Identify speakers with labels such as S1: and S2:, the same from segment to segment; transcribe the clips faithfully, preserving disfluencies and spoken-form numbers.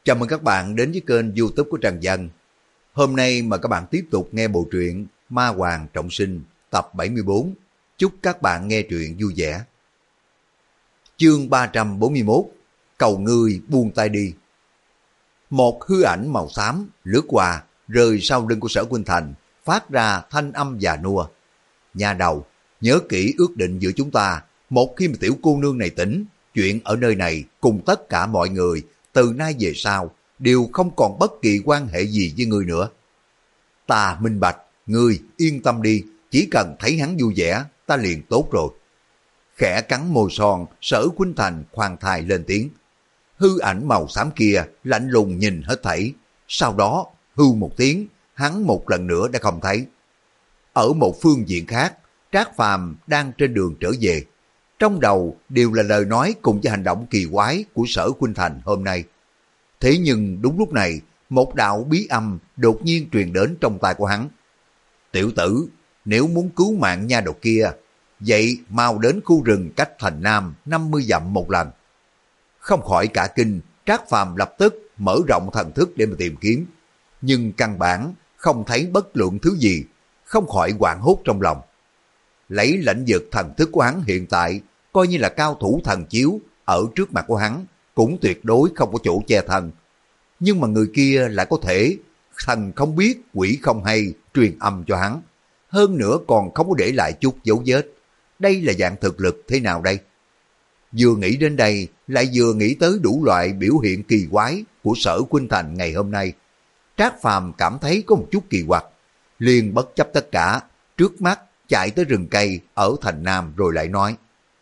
S1: Chào mừng các bạn đến với kênh YouTube của Trần Dân. Hôm nay mời các bạn tiếp tục nghe bộ truyện Ma Hoàng Trọng Sinh tập bảy mươi bốn. Chúc các bạn nghe truyện vui vẻ. Chương ba trăm bốn mươi mốt. Cầu ngươi buông tay đi. Một hư ảnh màu xám lướt qua, rơi sau lưng của Sở Khuynh Thành, phát ra thanh âm già nua. Nhà đầu, nhớ kỹ ước định giữa chúng ta, một khi mà tiểu cô nương này tỉnh, chuyện ở nơi này cùng tất cả mọi người từ nay về sau đều không còn bất kỳ quan hệ gì với ngươi nữa. Ta minh bạch, ngươi yên tâm đi, chỉ cần thấy hắn vui vẻ, ta liền tốt rồi. Khẽ cắn môi son, Sở Khuynh Thành khoan thai lên tiếng. Hư ảnh màu xám kia lạnh lùng nhìn hết thảy, sau đó hư một tiếng, hắn một lần nữa đã không thấy. Ở một phương diện khác, Trác Phàm đang trên đường trở về. Trong đầu đều là lời nói cùng với hành động kỳ quái của Sở Khuynh Thành hôm nay. Thế nhưng đúng lúc này, một đạo bí âm đột nhiên truyền đến trong tai của hắn. Tiểu tử, nếu muốn cứu mạng nha đầu kia, vậy mau đến khu rừng cách thành Nam năm mươi dặm một lần. Không khỏi cả kinh, Trác Phàm lập tức mở rộng thần thức để mà tìm kiếm. Nhưng căn bản không thấy bất luận thứ gì, không khỏi hoảng hốt trong lòng. Lấy lãnh vực thần thức của hắn hiện tại, coi như là cao thủ thần chiếu, ở trước mặt của hắn, cũng tuyệt đối không có chỗ che thân. Nhưng mà người kia lại có thể thần không biết, quỷ không hay, truyền âm cho hắn. Hơn nữa còn không có để lại chút dấu vết. Đây là dạng thực lực thế nào đây? Vừa nghĩ đến đây, lại vừa nghĩ tới đủ loại biểu hiện kỳ quái của Sở Khuynh Thành ngày hôm nay. Trác Phàm cảm thấy có một chút kỳ quặc, liền bất chấp tất cả, trước mắt chạy tới rừng cây ở thành Nam rồi lại nói.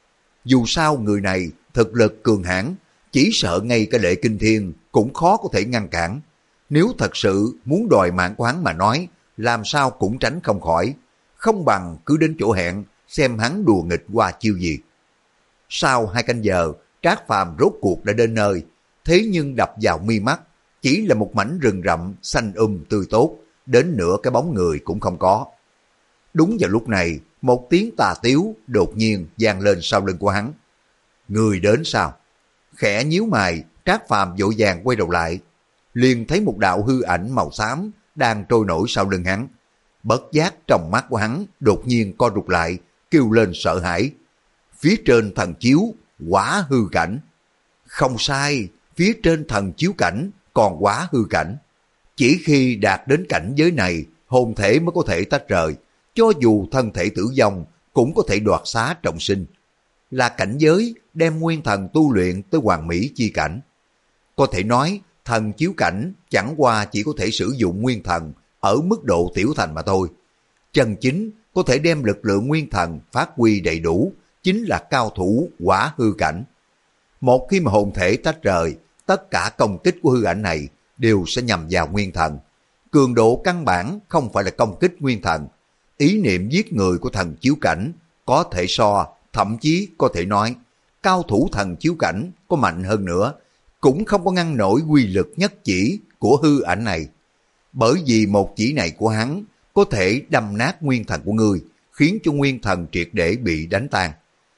S1: Dù sao người này thực lực cường hãn, chỉ sợ ngay cả Lệ Kinh Thiên cũng khó có thể ngăn cản. Nếu thật sự muốn đòi mạng của hắn mà nói, làm sao cũng tránh không khỏi. Không bằng cứ đến chỗ hẹn, xem hắn đùa nghịch qua chiêu gì. Sau hai canh giờ, Trác Phàm rốt cuộc đã đến nơi, thế nhưng đập vào mi mắt, chỉ là một mảnh rừng rậm xanh um tươi tốt, đến nửa cái bóng người cũng không có. Đúng vào lúc này, một tiếng tà tiếu đột nhiên vang lên sau lưng của hắn. Người đến sao? Khẽ nhíu mày, Trác Phàm vội vàng quay đầu lại, liền thấy một đạo hư ảnh màu xám đang trôi nổi sau lưng hắn. Bất giác trong mắt của hắn đột nhiên co rụt lại, kêu lên sợ hãi. Phía trên thần chiếu, quả hư cảnh. Không sai, phía trên thần chiếu cảnh còn quả hư cảnh. Chỉ khi đạt đến cảnh giới này, hồn thể mới có thể tách rời. Cho dù thân thể tử vong cũng có thể đoạt xá trọng sinh. Là cảnh giới đem nguyên thần tu luyện tới hoàn mỹ chi cảnh. Có thể nói thần chiếu cảnh chẳng qua chỉ có thể sử dụng nguyên thần ở mức độ tiểu thành mà thôi. Chân chính có thể đem lực lượng nguyên thần phát huy đầy đủ chính là cao thủ quả hư cảnh. Một khi mà hồn thể tách rời, tất cả công kích của hư ảnh này đều sẽ nhằm vào nguyên thần. Cường độ căn bản không phải là công kích nguyên thần. Ý niệm giết người của thần chiếu cảnh có thể so, thậm chí có thể nói, cao thủ thần chiếu cảnh có mạnh hơn nữa, cũng không có ngăn nổi quy lực nhất chỉ của hư ảnh này. Bởi vì một chỉ này của hắn có thể đâm nát nguyên thần của ngươi, khiến cho nguyên thần triệt để bị đánh tan.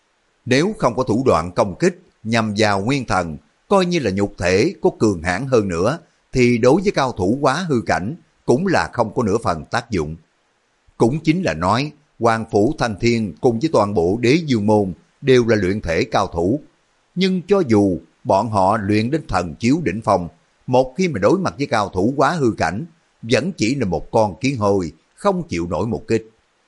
S1: Nếu không có thủ đoạn công kích nhằm vào nguyên thần, coi như là nhục thể có cường hãn hơn nữa, thì đối với cao thủ quá hư cảnh cũng là không có nửa phần tác dụng. Cũng chính là nói, Hoàng Phủ Thanh Thiên cùng với toàn bộ Đế Dương Môn đều là luyện thể cao thủ. Nhưng cho dù bọn họ luyện đến thần chiếu đỉnh phong, một khi mà đối mặt với cao thủ quá hư cảnh, vẫn chỉ là một con kiến hôi, không chịu nổi một kích.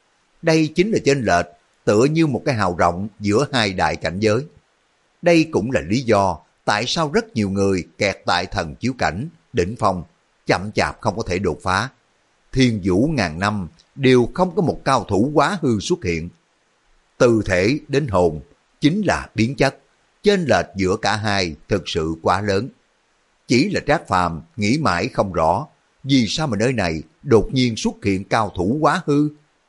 S1: Đây chính là chênh lệch, tựa như một cái hào rộng giữa hai đại cảnh giới. Đây cũng là lý do tại sao rất nhiều người kẹt tại thần chiếu cảnh, đỉnh phong, chậm chạp không có thể đột phá. Thiên vũ ngàn năm đều không có một cao thủ quá hư xuất hiện. Từ thể đến hồn chính là biến chất, chênh lệch giữa cả hai thực sự quá lớn. Chỉ là Trác Phàm nghĩ mãi không rõ, vì sao mà nơi này đột nhiên xuất hiện cao thủ quá hư.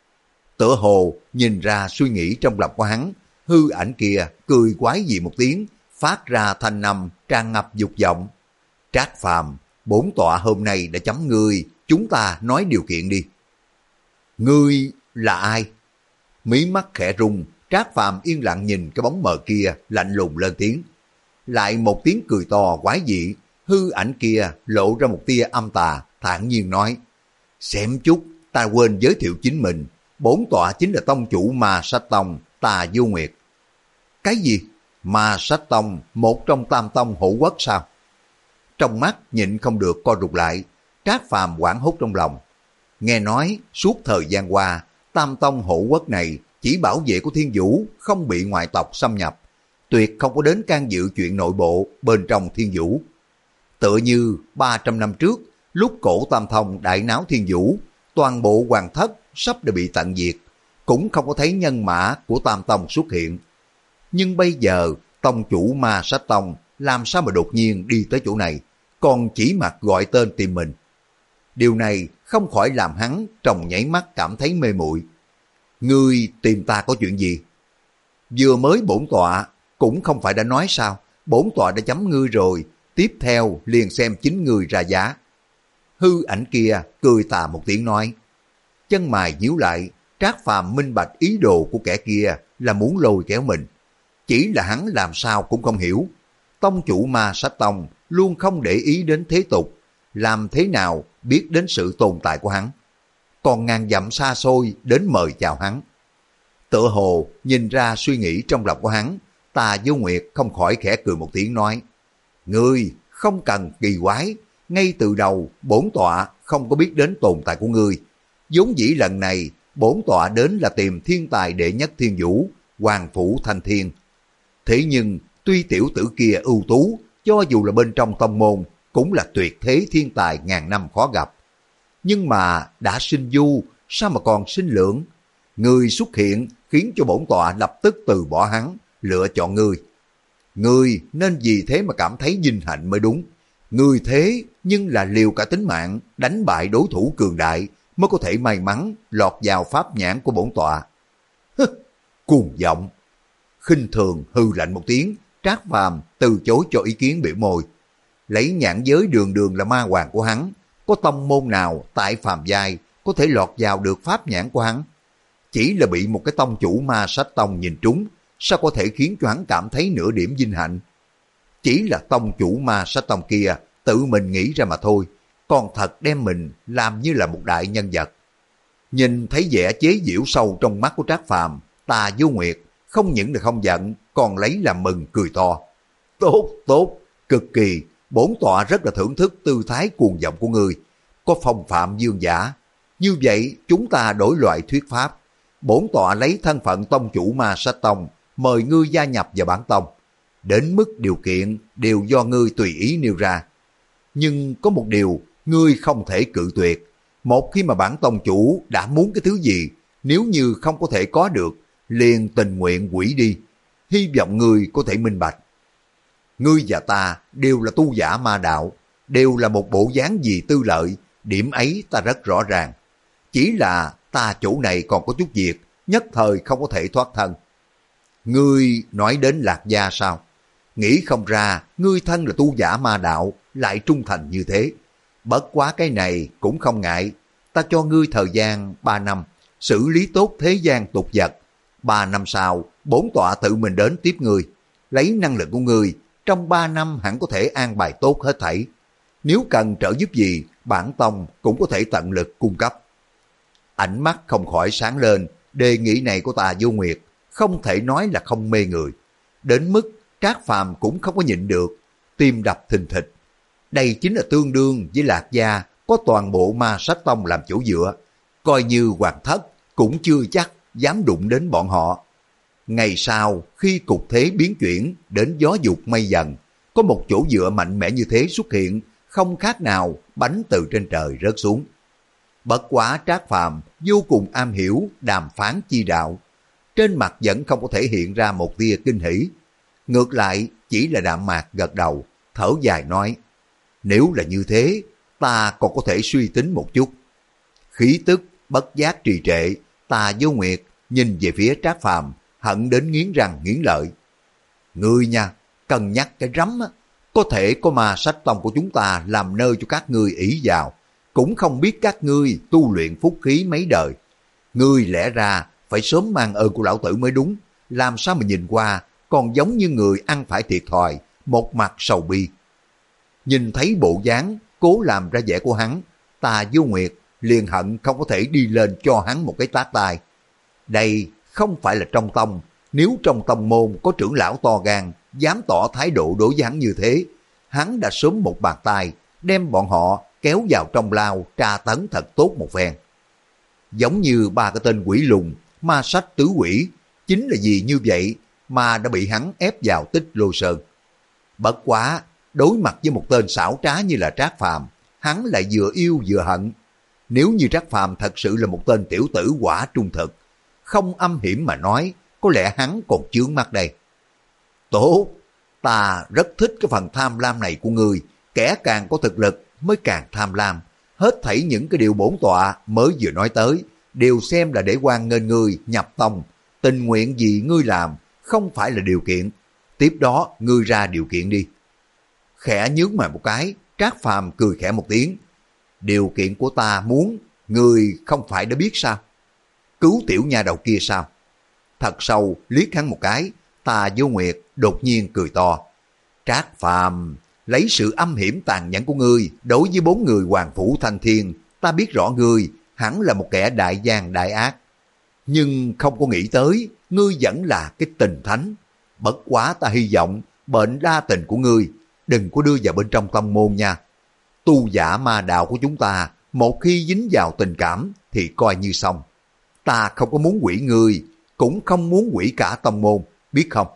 S1: Tựa hồ nhìn ra suy nghĩ trong lòng của hắn, hư ảnh kia cười quái dị một tiếng, phát ra thanh âm tràn ngập dục vọng. Trác Phàm, bổn tọa hôm nay đã chấm ngươi, chúng ta nói điều kiện đi. Ngươi là ai? Mí mắt khẽ rung, Trác Phàm yên lặng nhìn cái bóng mờ kia, lạnh lùng lên tiếng. Lại một tiếng cười to quái dị, Hư ảnh kia lộ ra một tia âm tà, thản nhiên nói, xem chút, ta quên giới thiệu chính mình, bổn tọa chính là tông chủ Ma Sách Tông, Tà Vô Nguyệt. Cái gì? Ma Sách Tông, một trong tam tông hộ quốc sao? Trong mắt nhịn không được co rụt lại, Trác Phàm hoảng hốt trong lòng. Nghe nói suốt thời gian qua, tam tông hộ quốc này chỉ bảo vệ của Thiên Vũ không bị ngoại tộc xâm nhập, tuyệt không có đến can dự chuyện nội bộ bên trong Thiên Vũ. Tựa như ba trăm năm trước, lúc cổ tam thông đại náo Thiên Vũ, toàn bộ hoàng thất sắp đã bị tận diệt, cũng không có thấy nhân mã của tam tông xuất hiện. Nhưng bây giờ, tông chủ Ma Sách Tông làm sao mà đột nhiên đi tới chỗ này, còn chỉ mặt gọi tên tìm mình. Điều này không khỏi làm hắn trong nháy mắt cảm thấy mê muội. Ngươi tìm ta có chuyện gì? Vừa mới bổn tọa, cũng không phải đã nói sao, bổn tọa đã chấm ngươi rồi, tiếp theo liền xem chính ngươi ra giá. Hư ảnh kia cười tà một tiếng nói. Chân mày nhíu lại, Trác Phàm minh bạch ý đồ của kẻ kia là muốn lôi kéo mình. Chỉ là hắn làm sao cũng không hiểu. Tông chủ Ma Sách Tông luôn không để ý đến thế tục, làm thế nào biết đến sự tồn tại của hắn. Còn ngàn dặm xa xôi đến mời chào hắn. Tựa hồ nhìn ra suy nghĩ trong lòng của hắn, Tà Vô Nguyệt không khỏi khẽ cười một tiếng nói. Ngươi không cần kỳ quái, ngay từ đầu bổn tọa không có biết đến tồn tại của ngươi. Vốn dĩ lần này bổn tọa đến là tìm thiên tài đệ nhất Thiên Vũ, Hoàng Phủ Thanh Thiên. Thế nhưng tuy tiểu tử kia ưu tú, cho dù là bên trong tông môn cũng là tuyệt thế thiên tài ngàn năm khó gặp. Nhưng mà đã sinh du, sao mà còn sinh lượng? Ngươi xuất hiện khiến cho bổn tọa lập tức từ bỏ hắn, lựa chọn ngươi. Ngươi nên vì thế mà cảm thấy vinh hạnh mới đúng. Ngươi thế nhưng là liều cả tính mạng đánh bại đối thủ cường đại mới có thể may mắn lọt vào pháp nhãn của bổn tọa. Hứ, cuồng vọng. Khinh thường hư lạnh một tiếng, Trác Phàm từ chối cho ý kiến biểu môi. Lấy nhãn giới đường đường là ma hoàng của hắn, có tông môn nào tại phàm giai có thể lọt vào được pháp nhãn của hắn? Chỉ là bị một cái tông chủ Ma Sách Tông nhìn trúng, sao có thể khiến cho hắn cảm thấy nửa điểm vinh hạnh? Chỉ là tông chủ Ma Sách Tông kia tự mình nghĩ ra mà thôi, còn thật đem mình làm như là một đại nhân vật. Nhìn thấy vẻ chế giễu sâu trong mắt của Trác Phàm, Tà Vô Nguyệt không những là không giận, còn lấy làm mừng cười to. Tốt, tốt, cực kỳ, bổn tọa rất là thưởng thức tư thái cuồng vọng của ngươi, có phong phạm dương giả. Như vậy chúng ta đổi loại thuyết pháp. Bổn tọa lấy thân phận tông chủ Ma Sách Tông, mời ngươi gia nhập vào bản tông. Đến mức điều kiện đều do ngươi tùy ý nêu ra. Nhưng có một điều, ngươi không thể cự tuyệt. Một khi mà bản tông chủ đã muốn cái thứ gì, nếu như không có thể có được, liền tình nguyện hủy đi. Hy vọng ngươi có thể minh bạch. Ngươi và ta đều là tu giả ma đạo, đều là một bộ dáng gì tư lợi, điểm ấy ta rất rõ ràng. Chỉ là ta chỗ này còn có chút việc, nhất thời không có thể thoát thân. Ngươi nói đến Lạc Gia sao? Nghĩ không ra, ngươi thân là tu giả ma đạo, lại trung thành như thế. Bất quá cái này cũng không ngại, ta cho ngươi thời gian ba năm, xử lý tốt thế gian tục vật. Ba năm sau, bổn tọa tự mình đến tiếp ngươi. Lấy năng lực của ngươi, trong ba năm hẳn có thể an bài tốt hết thảy. Nếu cần trợ giúp gì, bản tông cũng có thể tận lực cung cấp. Ánh mắt không khỏi sáng lên, đề nghị này của Tà Vô Nguyệt không thể nói là không mê người. Đến mức Trác Phàm cũng không có nhịn được, tim đập thình thịch. Đây chính là tương đương với Lạc Gia có toàn bộ Ma Sách Tông làm chỗ dựa. Coi như hoàng thất cũng chưa chắc dám đụng đến bọn họ. Ngày sau, khi cục thế biến chuyển đến gió dục mây dần, có một chỗ dựa mạnh mẽ như thế xuất hiện, không khác nào bánh từ trên trời rớt xuống. Bất quá Trác Phàm vô cùng am hiểu đàm phán chi đạo, trên mặt vẫn không có thể hiện ra một tia kinh hỉ. Ngược lại chỉ là đạm mạc gật đầu, thở dài nói, nếu là như thế, ta còn có thể suy tính một chút. Khí tức bất giác trì trệ, Tà Vô Nguyệt nhìn về phía Trác Phàm, hận đến nghiến răng nghiến lợi. Ngươi nha, cân nhắc cái rắm á, có thể có Ma Sách Tông của chúng ta làm nơi cho các ngươi ỷ vào, cũng không biết các ngươi tu luyện phúc khí mấy đời. Ngươi lẽ ra phải sớm mang ơn của lão tử mới đúng, làm sao mà nhìn qua còn giống như người ăn phải thiệt thòi, một mặt sầu bi. Nhìn thấy bộ dáng cố làm ra vẻ của hắn, Tà Vô Nguyệt liền hận không có thể đi lên cho hắn một cái tát tai. Đây không phải là trong tông, nếu trong tông môn có trưởng lão to gan dám tỏ thái độ đối với hắn như thế, hắn đã sớm một bàn tay đem bọn họ kéo vào trong lao tra tấn thật tốt một phen. Giống như ba cái tên quỷ lùn, ma sách tứ quỷ, chính là vì như vậy mà đã bị hắn ép vào Tích Lô Sơn. Bất quá, đối mặt với một tên xảo trá như là Trác Phàm, hắn lại vừa yêu vừa hận. Nếu như Trác Phàm thật sự là một tên tiểu tử quả trung thực, không âm hiểm mà nói, có lẽ hắn còn chướng mắt đây. Tốt, ta rất thích cái phần tham lam này của ngươi, kẻ càng có thực lực mới càng tham lam. Hết thảy những cái điều bổn tọa mới vừa nói tới, đều xem là để hoan nghênh ngươi nhập tông, tình nguyện gì ngươi làm, không phải là điều kiện. Tiếp đó, ngươi ra điều kiện đi. Khẽ nhướng mày một cái, Trác Phàm cười khẽ một tiếng. Điều kiện của ta muốn, ngươi không phải đã biết sao? Cứu tiểu nha đầu kia sao? Thật sâu liếc hắn một cái, Tà Vô Nguyệt đột nhiên cười to. Trác Phàm, lấy sự âm hiểm tàn nhẫn của ngươi đối với bốn người Hoàng Phủ Thanh Thiên, ta biết rõ ngươi hẳn là một kẻ đại gian đại ác. Nhưng không có nghĩ tới, ngươi vẫn là cái tình thánh. Bất quá ta hy vọng bệnh đa tình của ngươi đừng có đưa vào bên trong tông môn nha. Tu giả ma đạo của chúng ta, một khi dính vào tình cảm thì coi như xong. Ta không có muốn quỷ ngươi, cũng không muốn quỷ cả tông môn, biết không?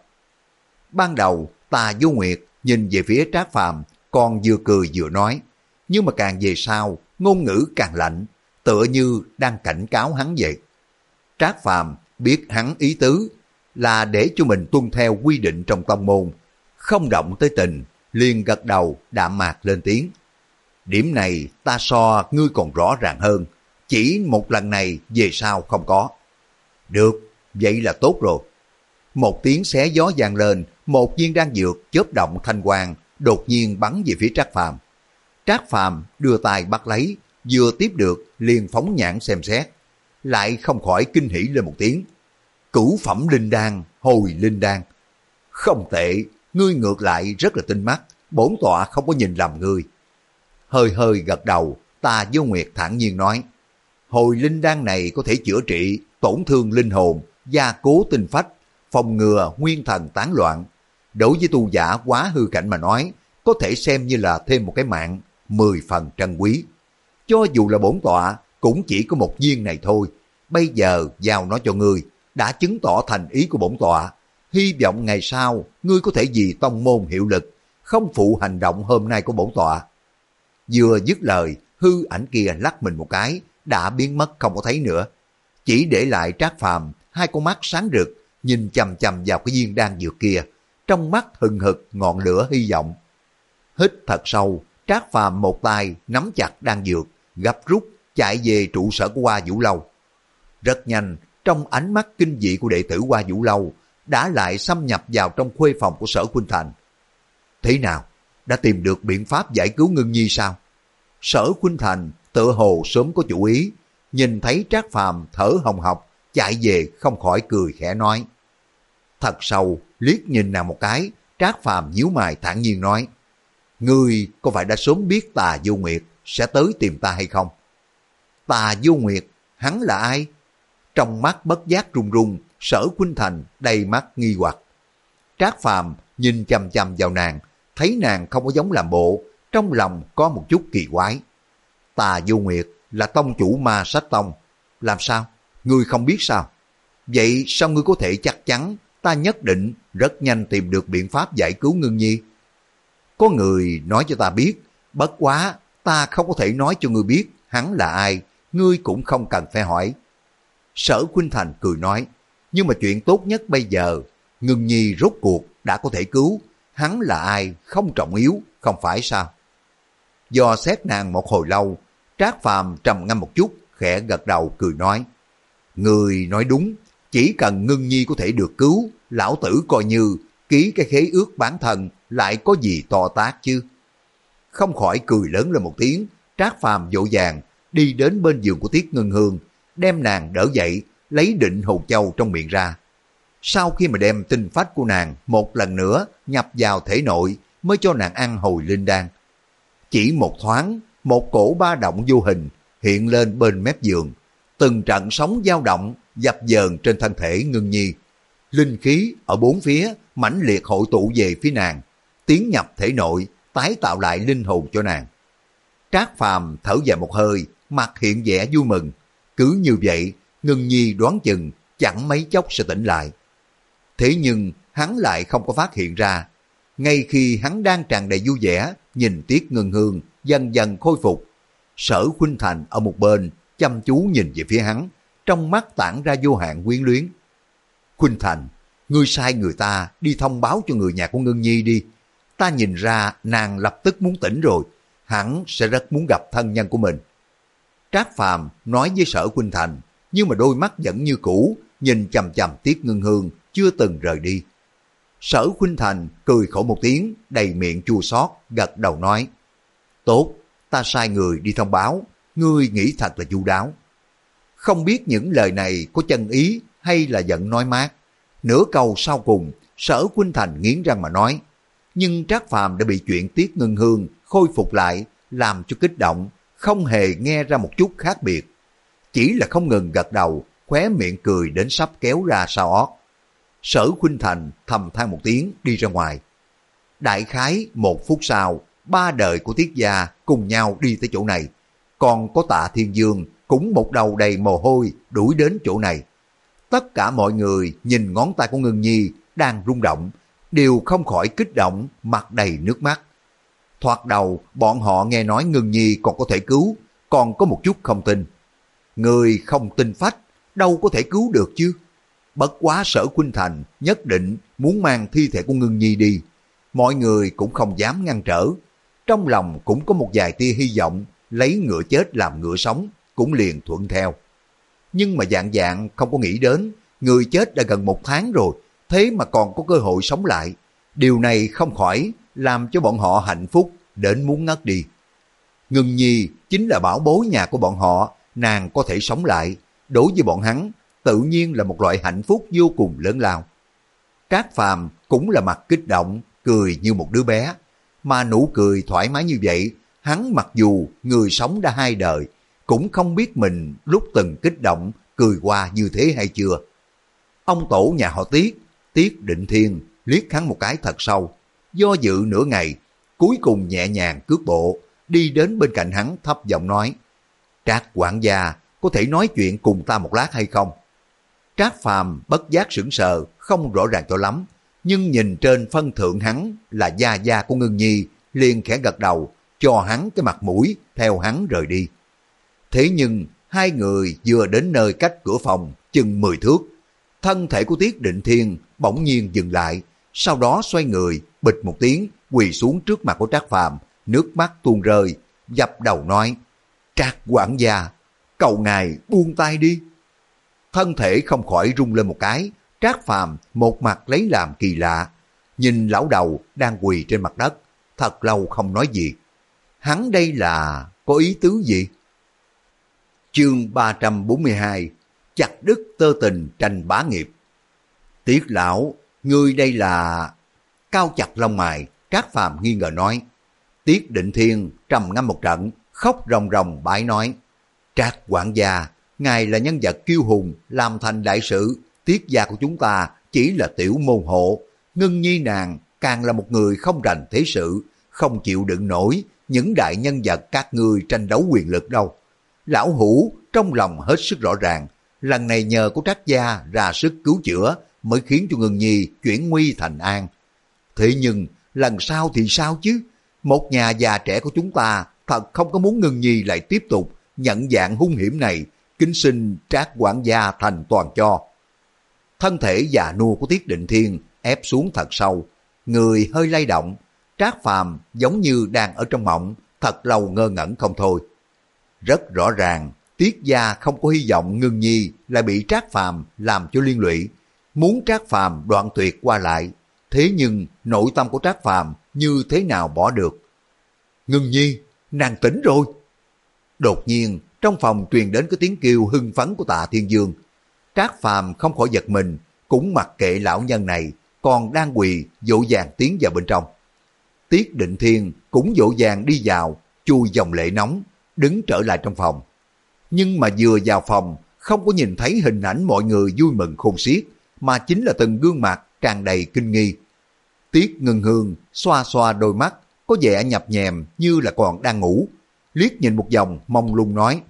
S1: Ban đầu, Tà Vô Nguyệt nhìn về phía Trác Phàm, còn vừa cười vừa nói. Nhưng mà càng về sau, ngôn ngữ càng lạnh, tựa như đang cảnh cáo hắn vậy. Trác Phàm biết hắn ý tứ là để cho mình tuân theo quy định trong tông môn, không động tới tình, liền gật đầu đạm mạc lên tiếng. Điểm này ta so ngươi còn rõ ràng hơn, chỉ một lần này về sau không có. Được, vậy là tốt rồi. Một tiếng xé gió vang lên, một viên đan dược chớp động thanh quang đột nhiên bắn về phía Trác Phàm. Trác Phàm đưa tay bắt lấy, vừa tiếp được liền phóng nhãn xem xét, lại không khỏi kinh hỉ lên một tiếng. Cửu phẩm linh đan, hồi linh đan. Không tệ, ngươi ngược lại rất là tinh mắt, bổn tọa không có nhìn lầm ngươi. Hơi hơi gật đầu, Tà Vô Nguyệt thản nhiên nói. Hồi linh đan này có thể chữa trị tổn thương linh hồn, gia cố tinh phách, phòng ngừa nguyên thần tán loạn. Đối với tu giả quá hư cảnh mà nói, có thể xem như là thêm một cái mạng, mười phần trân quý. Cho dù là bổn tọa, cũng chỉ có một viên này thôi. Bây giờ giao nó cho ngươi, đã chứng tỏ thành ý của bổn tọa. Hy vọng ngày sau, ngươi có thể vì tông môn hiệu lực, không phụ hành động hôm nay của bổn tọa. Vừa dứt lời, hư ảnh kia lắc mình một cái, đã biến mất không có thấy nữa. Chỉ để lại Trác Phàm, hai con mắt sáng rực, nhìn chằm chằm vào cái viên đan dược kia, trong mắt hừng hực ngọn lửa hy vọng. Hít thật sâu, Trác Phàm một tay nắm chặt đan dược, gấp rút chạy về trụ sở của Hoa Vũ Lâu. Rất nhanh, trong ánh mắt kinh dị của đệ tử Hoa Vũ Lâu, đã lại xâm nhập vào trong khuê phòng của Sở Khuynh Thành. Thế nào? Đã tìm được biện pháp giải cứu Ngưng Nhi sao? Sở Khuynh Thành tựa hồ sớm có chủ ý, nhìn thấy Trác Phàm thở hồng hộc chạy về không khỏi cười khẽ nói. Thật sâu liếc nhìn nàng một cái, Trác Phàm nhíu mày thản nhiên nói. Ngươi có phải đã sớm biết Tà Vô Nguyệt sẽ tới tìm ta hay không? Tà Vô Nguyệt, hắn là ai? Trong mắt bất giác run run, Sở Khuynh Thành đầy mắt nghi hoặc. Trác Phàm nhìn chằm chằm vào nàng, thấy nàng không có giống làm bộ, trong lòng có một chút kỳ quái. Tà Vô Nguyệt là tông chủ Ma Sách Tông, làm sao? Ngươi không biết sao? Vậy sao ngươi có thể chắc chắn ta nhất định rất nhanh tìm được biện pháp giải cứu Ngưng Nhi? Có người nói cho ta biết, bất quá ta không có thể nói cho ngươi biết hắn là ai, ngươi cũng không cần phải hỏi. Sở Khuynh Thành cười nói, nhưng mà chuyện tốt nhất bây giờ, Ngưng Nhi rốt cuộc đã có thể cứu, hắn là ai không trọng yếu, không phải sao? Do xét nàng một hồi lâu, Trác Phàm trầm ngâm một chút, khẽ gật đầu cười nói, người nói đúng, chỉ cần Ngưng Nhi có thể được cứu, lão tử coi như ký cái khế ước bán thân, lại có gì to tát chứ? Không khỏi cười lớn lên một tiếng, Trác Phàm vội vàng đi đến bên giường của Tiết Ngân Hương, đem nàng đỡ dậy, lấy Định Hồn Châu trong miệng ra. Sau khi mà đem tinh phách của nàng một lần nữa nhập vào thể nội, mới cho nàng ăn hồi linh đan. Chỉ một thoáng, một cổ ba động vô hình hiện lên bên mép giường, từng trận sóng dao động dập dờn trên thân thể Ngưng Nhi. Linh khí ở bốn phía mãnh liệt hội tụ về phía nàng, tiến nhập thể nội, tái tạo lại linh hồn cho nàng. Trác Phàm thở dài một hơi, mặt hiện vẻ vui mừng. Cứ như vậy, Ngưng Nhi đoán chừng chẳng mấy chốc sẽ tỉnh lại. Thế nhưng hắn lại không có phát hiện ra. Ngay khi hắn đang tràn đầy vui vẻ, nhìn Tiết Ngân Hương dần dần khôi phục, Sở Khuynh Thành ở một bên chăm chú nhìn về phía hắn, trong mắt tản ra vô hạn quyến luyến. Khuynh Thành, ngươi sai người ta đi thông báo cho người nhà của Ngân Nhi đi. Ta nhìn ra nàng lập tức muốn tỉnh rồi, hẳn sẽ rất muốn gặp thân nhân của mình. Trác Phàm nói với Sở Khuynh Thành, nhưng mà đôi mắt vẫn như cũ, nhìn chằm chằm Tiết Ngân Hương, chưa từng rời đi. Sở Khuynh Thành cười khổ một tiếng, đầy miệng chua xót, gật đầu nói, tốt, ta sai người đi thông báo, ngươi nghĩ thật là chu đáo. Không biết những lời này có chân ý hay là giận nói mát. Nửa câu sau cùng, Sở Khuynh Thành nghiến răng mà nói, nhưng Trác Phàm đã bị chuyện Tiết Ngân Hương khôi phục lại, làm cho kích động, không hề nghe ra một chút khác biệt. Chỉ là không ngừng gật đầu, khóe miệng cười đến sắp kéo ra sau ót. Sở Khuynh Thành thầm than một tiếng đi ra ngoài. Đại khái một phút sau, ba đời của Tiết gia cùng nhau đi tới chỗ này. Còn có Tạ Thiên Dương cũng một đầu đầy mồ hôi đuổi đến chỗ này. Tất cả mọi người nhìn ngón tay của Ngân Nhi đang rung động, đều không khỏi kích động, mặt đầy nước mắt. Thoạt đầu bọn họ nghe nói Ngân Nhi còn có thể cứu, còn có một chút không tin. Người không tin phách, đâu có thể cứu được chứ. Bất quá Sở Khuynh Thành nhất định muốn mang thi thể của Ngân Nhi đi. Mọi người cũng không dám ngăn trở. Trong lòng cũng có một vài tia hy vọng, lấy ngựa chết làm ngựa sống, cũng liền thuận theo. Nhưng mà dạng dạng không có nghĩ đến, người chết đã gần một tháng rồi, thế mà còn có cơ hội sống lại. Điều này không khỏi làm cho bọn họ hạnh phúc đến muốn ngất đi. Ngân Nhi chính là bảo bối nhà của bọn họ, nàng có thể sống lại, đối với bọn hắn tự nhiên là một loại hạnh phúc vô cùng lớn lao. Trác Phàm cũng là mặt kích động, cười như một đứa bé, mà nụ cười thoải mái như vậy, hắn mặc dù người sống đã hai đời, cũng không biết mình lúc từng kích động cười qua như thế hay chưa. Ông tổ nhà họ Tiết, Tiết Định Thiên liếc hắn một cái thật sâu, do dự nửa ngày, cuối cùng nhẹ nhàng cước bộ, đi đến bên cạnh hắn thấp giọng nói, Trác quản gia, có thể nói chuyện cùng ta một lát hay không? Trác Phàm bất giác sững sờ, không rõ ràng cho lắm, nhưng nhìn trên phân thượng hắn là gia gia của Ngân Nhi, liền khẽ gật đầu, cho hắn cái mặt mũi, theo hắn rời đi. Thế nhưng, hai người vừa đến nơi cách cửa phòng, chừng mười thước. Thân thể của Tiết Định Thiên bỗng nhiên dừng lại, sau đó xoay người, bịch một tiếng, quỳ xuống trước mặt của Trác Phàm, nước mắt tuôn rơi, dập đầu nói, Trác quản gia, cầu ngài buông tay đi. Thân thể không khỏi rung lên một cái, Trác Phàm một mặt lấy làm kỳ lạ, nhìn lão đầu đang quỳ trên mặt đất, thật lâu không nói gì. Hắn đây là có ý tứ gì? Chương ba trăm bốn mươi hai, chặt đứt tơ tình tranh bá nghiệp. Tiết lão, ngươi đây là... Cao chặt lông mày, Trác Phàm nghi ngờ nói. Tiết Định Thiên trầm ngâm một trận, khóc ròng ròng bái nói, Trác quản gia, ngài là nhân vật kiêu hùng, làm thành đại sự, Tiết gia của chúng ta chỉ là tiểu môn hộ, Ngân Nhi nàng càng là một người không rành thế sự, không chịu đựng nổi những đại nhân vật các ngươi tranh đấu quyền lực đâu. Lão hủ trong lòng hết sức rõ ràng, lần này nhờ có Trác gia ra sức cứu chữa mới khiến cho Ngân Nhi chuyển nguy thành an. Thế nhưng lần sau thì sao chứ? Một nhà già trẻ của chúng ta thật không có muốn Ngân Nhi lại tiếp tục nhận dạng hung hiểm này, kính xin Trác quản gia thành toàn cho. Thân thể già nua của Tiết Định Thiên ép xuống thật sâu, người hơi lay động. Trác Phàm giống như đang ở trong mộng, thật lâu ngơ ngẩn không thôi. Rất rõ ràng, Tiết gia không có hy vọng Ngân Nhi lại bị Trác Phàm làm cho liên lụy, muốn Trác Phàm đoạn tuyệt qua lại. Thế nhưng nội tâm của Trác Phàm như thế nào bỏ được? Ngân Nhi, nàng tỉnh rồi. Đột nhiên, trong phòng truyền đến cái tiếng kêu hưng phấn của Tạ Thiên Dương. Trác Phàm không khỏi giật mình, cũng mặc kệ lão nhân này, còn đang quỳ, dỗ dàng tiến vào bên trong. Tiết Định Thiên cũng vội vàng đi vào, chui dòng lệ nóng, đứng trở lại trong phòng. Nhưng mà vừa vào phòng, không có nhìn thấy hình ảnh mọi người vui mừng khôn xiết, mà chính là từng gương mặt tràn đầy kinh nghi. Tiết Ngân Hương xoa xoa đôi mắt, có vẻ nhập nhèm như là còn đang ngủ, liếc nhìn một vòng mông lung nói: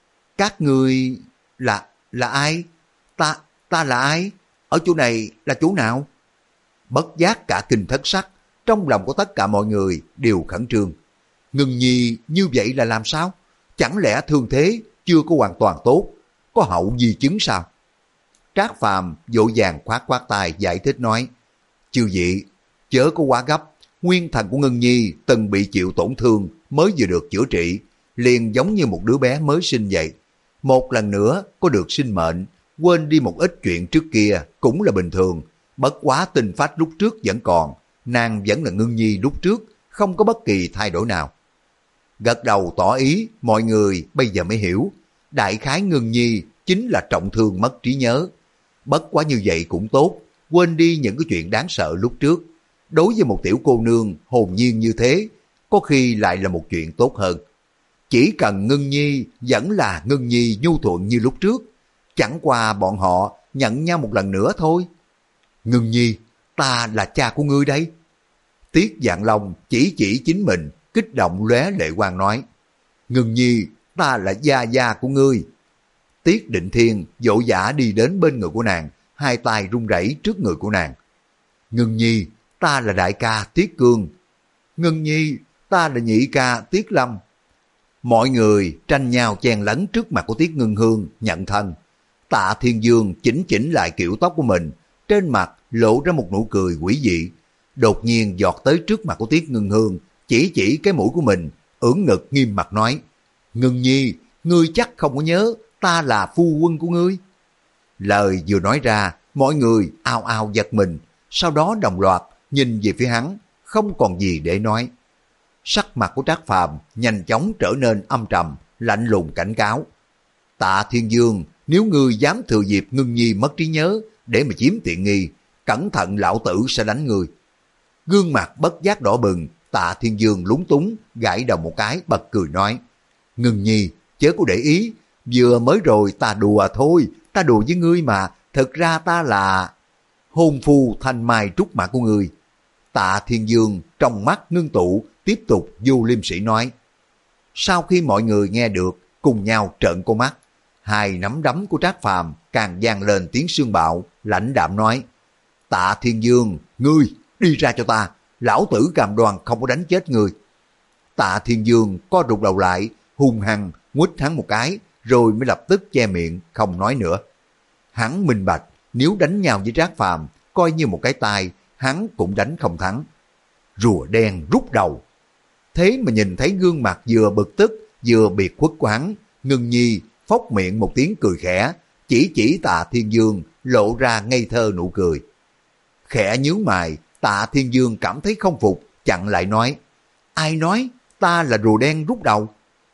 S1: Các ngươi là là ai? Ta ta là ai? Ở chỗ này là chỗ nào? Bất giác cả kinh thất sắc, trong lòng của tất cả mọi người đều khẩn trương. Ngân Nhi như vậy là làm sao? Chẳng lẽ thương thế chưa có hoàn toàn tốt, có hậu di chứng sao? Trác Phàm vội vàng khoát khoát tay giải thích nói: Chư vị, chớ có quá gấp, nguyên thần của Ngân Nhi từng bị chịu tổn thương mới vừa được chữa trị, liền giống như một đứa bé mới sinh vậy. Một lần nữa có được sinh mệnh, quên đi một ít chuyện trước kia cũng là bình thường, bất quá tinh phách lúc trước vẫn còn, nàng vẫn là Ngân Nhi lúc trước, không có bất kỳ thay đổi nào. Gật đầu tỏ ý, mọi người bây giờ mới hiểu, đại khái Ngân Nhi chính là trọng thương mất trí nhớ. Bất quá như vậy cũng tốt, quên đi những cái chuyện đáng sợ lúc trước. Đối với một tiểu cô nương hồn nhiên như thế, có khi lại là một chuyện tốt hơn. Chỉ cần Ngân Nhi vẫn là Ngân Nhi nhu thuận như lúc trước, chẳng qua bọn họ nhận nhau một lần nữa thôi. Ngân Nhi, ta là cha của ngươi đây. Tiết Dạng Long chỉ chỉ chính mình, kích động lóe lệ quang nói: Ngân Nhi, ta là gia gia của ngươi. Tiết Định Thiên vội vã đi đến bên người của nàng, hai tay run rẩy trước người của nàng. Ngân Nhi, ta là đại ca Tiết Cương. Ngân Nhi, ta là nhị ca Tiết Lâm. Mọi người tranh nhau chen lấn trước mặt của Tiết Ngân Hương nhận thân. Tạ Thiên Dương chỉnh chỉnh lại kiểu tóc của mình, trên mặt lộ ra một nụ cười quỷ dị. Đột nhiên giọt tới trước mặt của Tiết Ngân Hương, chỉ chỉ cái mũi của mình, ưỡn ngực nghiêm mặt nói: Ngân Nhi, ngươi chắc không có nhớ ta là phu quân của ngươi. Lời vừa nói ra, mọi người ao ao giật mình, sau đó đồng loạt nhìn về phía hắn, không còn gì để nói. Sắc mặt của Trác Phàm nhanh chóng trở nên âm trầm, lạnh lùng cảnh cáo: Tạ Thiên Dương, nếu ngươi dám thừa dịp Ngân Nhi mất trí nhớ để mà chiếm tiện nghi, cẩn thận lão tử sẽ đánh ngươi. Gương mặt bất giác đỏ bừng, Tạ Thiên Dương lúng túng gãi đầu một cái, bật cười nói: Ngân Nhi, chớ có để ý, vừa mới rồi ta đùa thôi, ta đùa với ngươi mà, thực ra ta là hôn phu thanh mai trúc mã của ngươi. Tạ Thiên Dương trong mắt ngưng tụ, tiếp tục vô liêm sĩ nói. Sau khi mọi người nghe được, cùng nhau trợn con mắt, hai nắm đấm của Trác Phàm càng vang lên tiếng xương bạo, lãnh đạm nói: Tạ Thiên Dương, ngươi đi ra cho ta, lão tử cam đoan không có đánh chết ngươi. Tạ Thiên Dương co rụt đầu lại, hung hăng nguýt hắn một cái, rồi mới lập tức che miệng không nói nữa. Hắn minh bạch, nếu đánh nhau với Trác Phàm, coi như một cái tai, hắn cũng đánh không thắng. Rùa đen rút đầu. Thế mà nhìn thấy gương mặt vừa bực tức vừa biệt khuất của hắn, Ngân Nhi phốc miệng một tiếng cười khẽ, chỉ chỉ Tạ Thiên Dương, lộ ra ngây thơ nụ cười. Khẽ nhíu mày, Tạ Thiên Dương cảm thấy không phục, chặn lại nói: Ai nói ta là rùa đen rút đầu?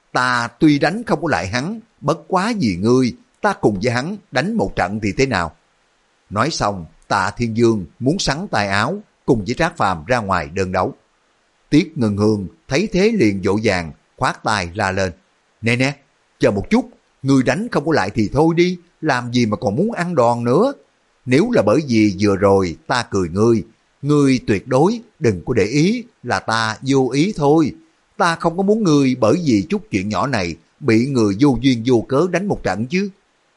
S1: Ta tuy đánh không có lại hắn, bất quá vì ngươi, ta cùng với hắn đánh một trận thì thế nào? Nói xong, Tạ Thiên Dương muốn sắn tay áo, cùng với Trác Phàm ra ngoài đơn đấu. Tiết Ngân Hương thấy thế liền vội vàng khoát tay la lên: Nè nè, chờ một chút, ngươi đánh không có lại thì thôi đi, làm gì mà còn muốn ăn đòn nữa? Nếu là bởi vì vừa rồi ta cười ngươi, ngươi tuyệt đối đừng có để ý là ta vô ý thôi. Ta không có muốn ngươi bởi vì chút chuyện nhỏ này bị người vô duyên vô cớ đánh một trận chứ.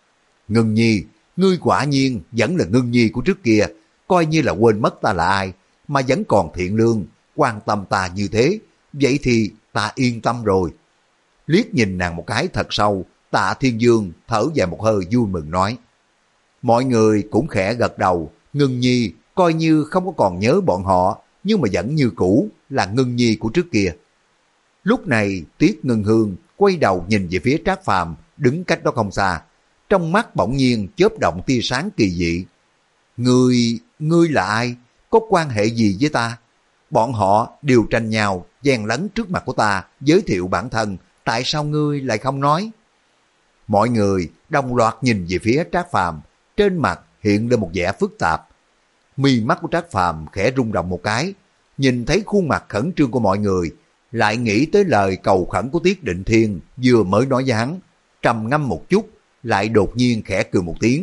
S1: Ngân Nhi, ngươi quả nhiên vẫn là Ngân Nhi của trước kia, coi như là quên mất ta là ai, mà vẫn còn thiện lương, quan tâm ta như thế, vậy thì ta yên tâm rồi. Liếc nhìn nàng một cái thật sâu, Tạ Thiên Dương thở dài một hơi vui mừng nói. Mọi người cũng khẽ gật đầu, Ngân Nhi coi như không có còn nhớ bọn họ, nhưng mà vẫn như cũ là Ngân Nhi của trước kia. Lúc này Tiết Ngân Hương quay đầu nhìn về phía Trác Phàm đứng cách đó không xa, trong mắt bỗng nhiên chớp động tia sáng kỳ dị. Ngươi, ngươi là ai? Có quan hệ gì với ta? Bọn họ đều tranh nhau, chen lấn trước mặt của ta, giới thiệu bản thân, tại sao ngươi lại không nói? Mọi người đồng loạt nhìn về phía Trác Phàm, trên mặt hiện lên một vẻ phức tạp. Mi mắt của Trác Phàm khẽ rung động một cái, nhìn thấy khuôn mặt khẩn trương của mọi người, lại nghĩ tới lời cầu khẩn của Tiết Định Thiên vừa mới nói với hắn, trầm ngâm một chút, lại đột nhiên khẽ cười một tiếng.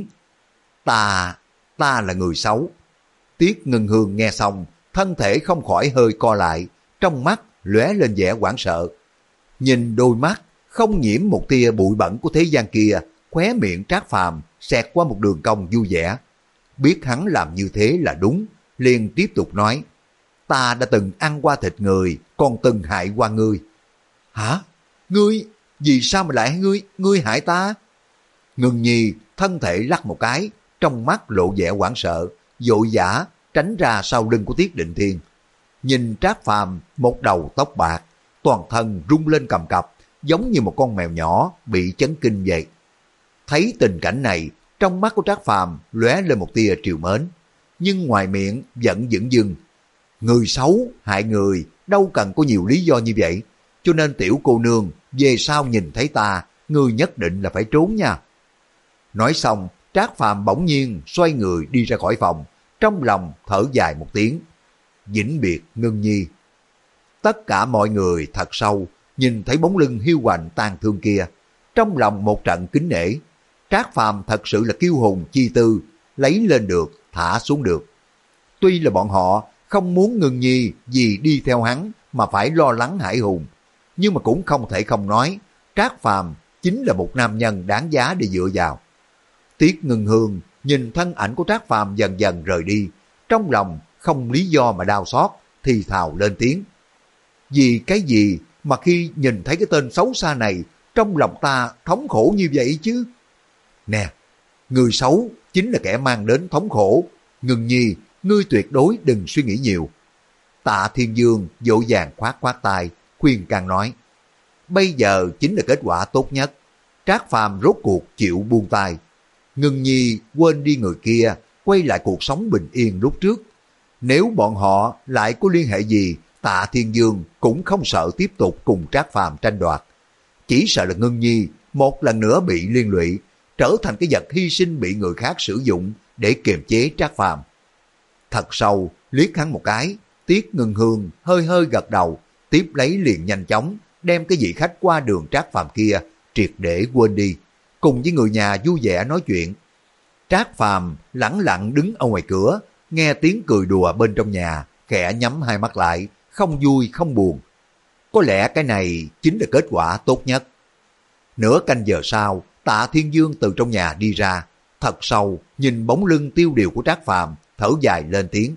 S1: Ta, ta là người xấu. Tiết Ngân Hương nghe xong, thân thể không khỏi hơi co lại, trong mắt lóe lên vẻ hoảng sợ. Nhìn đôi mắt không nhiễm một tia bụi bẩn của thế gian kia, khóe miệng Trác Phàm xẹt qua một đường cong vui vẻ. Biết hắn làm như thế là đúng, liền tiếp tục nói, ta đã từng ăn qua thịt người, còn từng hại qua ngươi. Hả? Ngươi? Vì sao mà lại ngươi, ngươi hại ta? Ngân Nhi thân thể lắc một cái, trong mắt lộ vẻ hoảng sợ, vội vã tránh ra sau lưng của Tiết Định Thiên. Nhìn Trác Phàm một đầu tóc bạc, toàn thân rung lên cầm cập, giống như một con mèo nhỏ bị chấn kinh vậy. Thấy tình cảnh này, trong mắt của Trác Phàm lóe lên một tia trìu mến, nhưng ngoài miệng vẫn dửng dưng. Người xấu, hại người, đâu cần có nhiều lý do như vậy, cho nên tiểu cô nương, về sau nhìn thấy ta, ngươi nhất định là phải trốn nha. Nói xong, Trác Phàm bỗng nhiên xoay người đi ra khỏi phòng, trong lòng thở dài một tiếng. Vĩnh biệt Ngân Nhi. Tất cả mọi người thật sâu, nhìn thấy bóng lưng hiu quạnh tàn thương kia, trong lòng một trận kính nể. Trác Phàm thật sự là kiêu hùng chi tư, lấy lên được, thả xuống được. Tuy là bọn họ không muốn Ngân Nhi vì đi theo hắn mà phải lo lắng hãi hùng, nhưng mà cũng không thể không nói, Trác Phàm chính là một nam nhân đáng giá để dựa vào. Tiết Ngân Hương nhìn thân ảnh của Trác Phàm dần dần rời đi, trong lòng không lý do mà đau xót, thì thào lên tiếng. Vì cái gì mà khi nhìn thấy cái tên xấu xa này, trong lòng ta thống khổ như vậy chứ? Nè, người xấu chính là kẻ mang đến thống khổ. Ngân Nhi, ngươi tuyệt đối đừng suy nghĩ nhiều. Tạ Thiên Dương vội vàng khoát khoát tay, khuyên can nói. Bây giờ chính là kết quả tốt nhất. Trác Phàm rốt cuộc chịu buông tay. Ngân Nhi quên đi người kia, quay lại cuộc sống bình yên lúc trước. Nếu bọn họ lại có liên hệ gì, Tạ Thiên Dương cũng không sợ tiếp tục cùng Trác Phàm tranh đoạt. Chỉ sợ là Ngân Nhi một lần nữa bị liên lụy, trở thành cái vật hy sinh bị người khác sử dụng để kiềm chế Trác Phàm. Thật sâu liếc hắn một cái, Tiết Ngân Hương hơi hơi gật đầu, tiếp lấy liền nhanh chóng đem cái vị khách qua đường Trác Phàm kia triệt để quên đi, cùng với người nhà vui vẻ nói chuyện. Trác Phàm lẳng lặng đứng ở ngoài cửa, nghe tiếng cười đùa bên trong nhà, khẽ nhắm hai mắt lại, không vui không buồn. Có lẽ cái này chính là kết quả tốt nhất. Nửa canh giờ sau, Tạ Thiên Dương từ trong nhà đi ra, thật sâu nhìn bóng lưng tiêu điều của Trác Phàm, thở dài lên tiếng.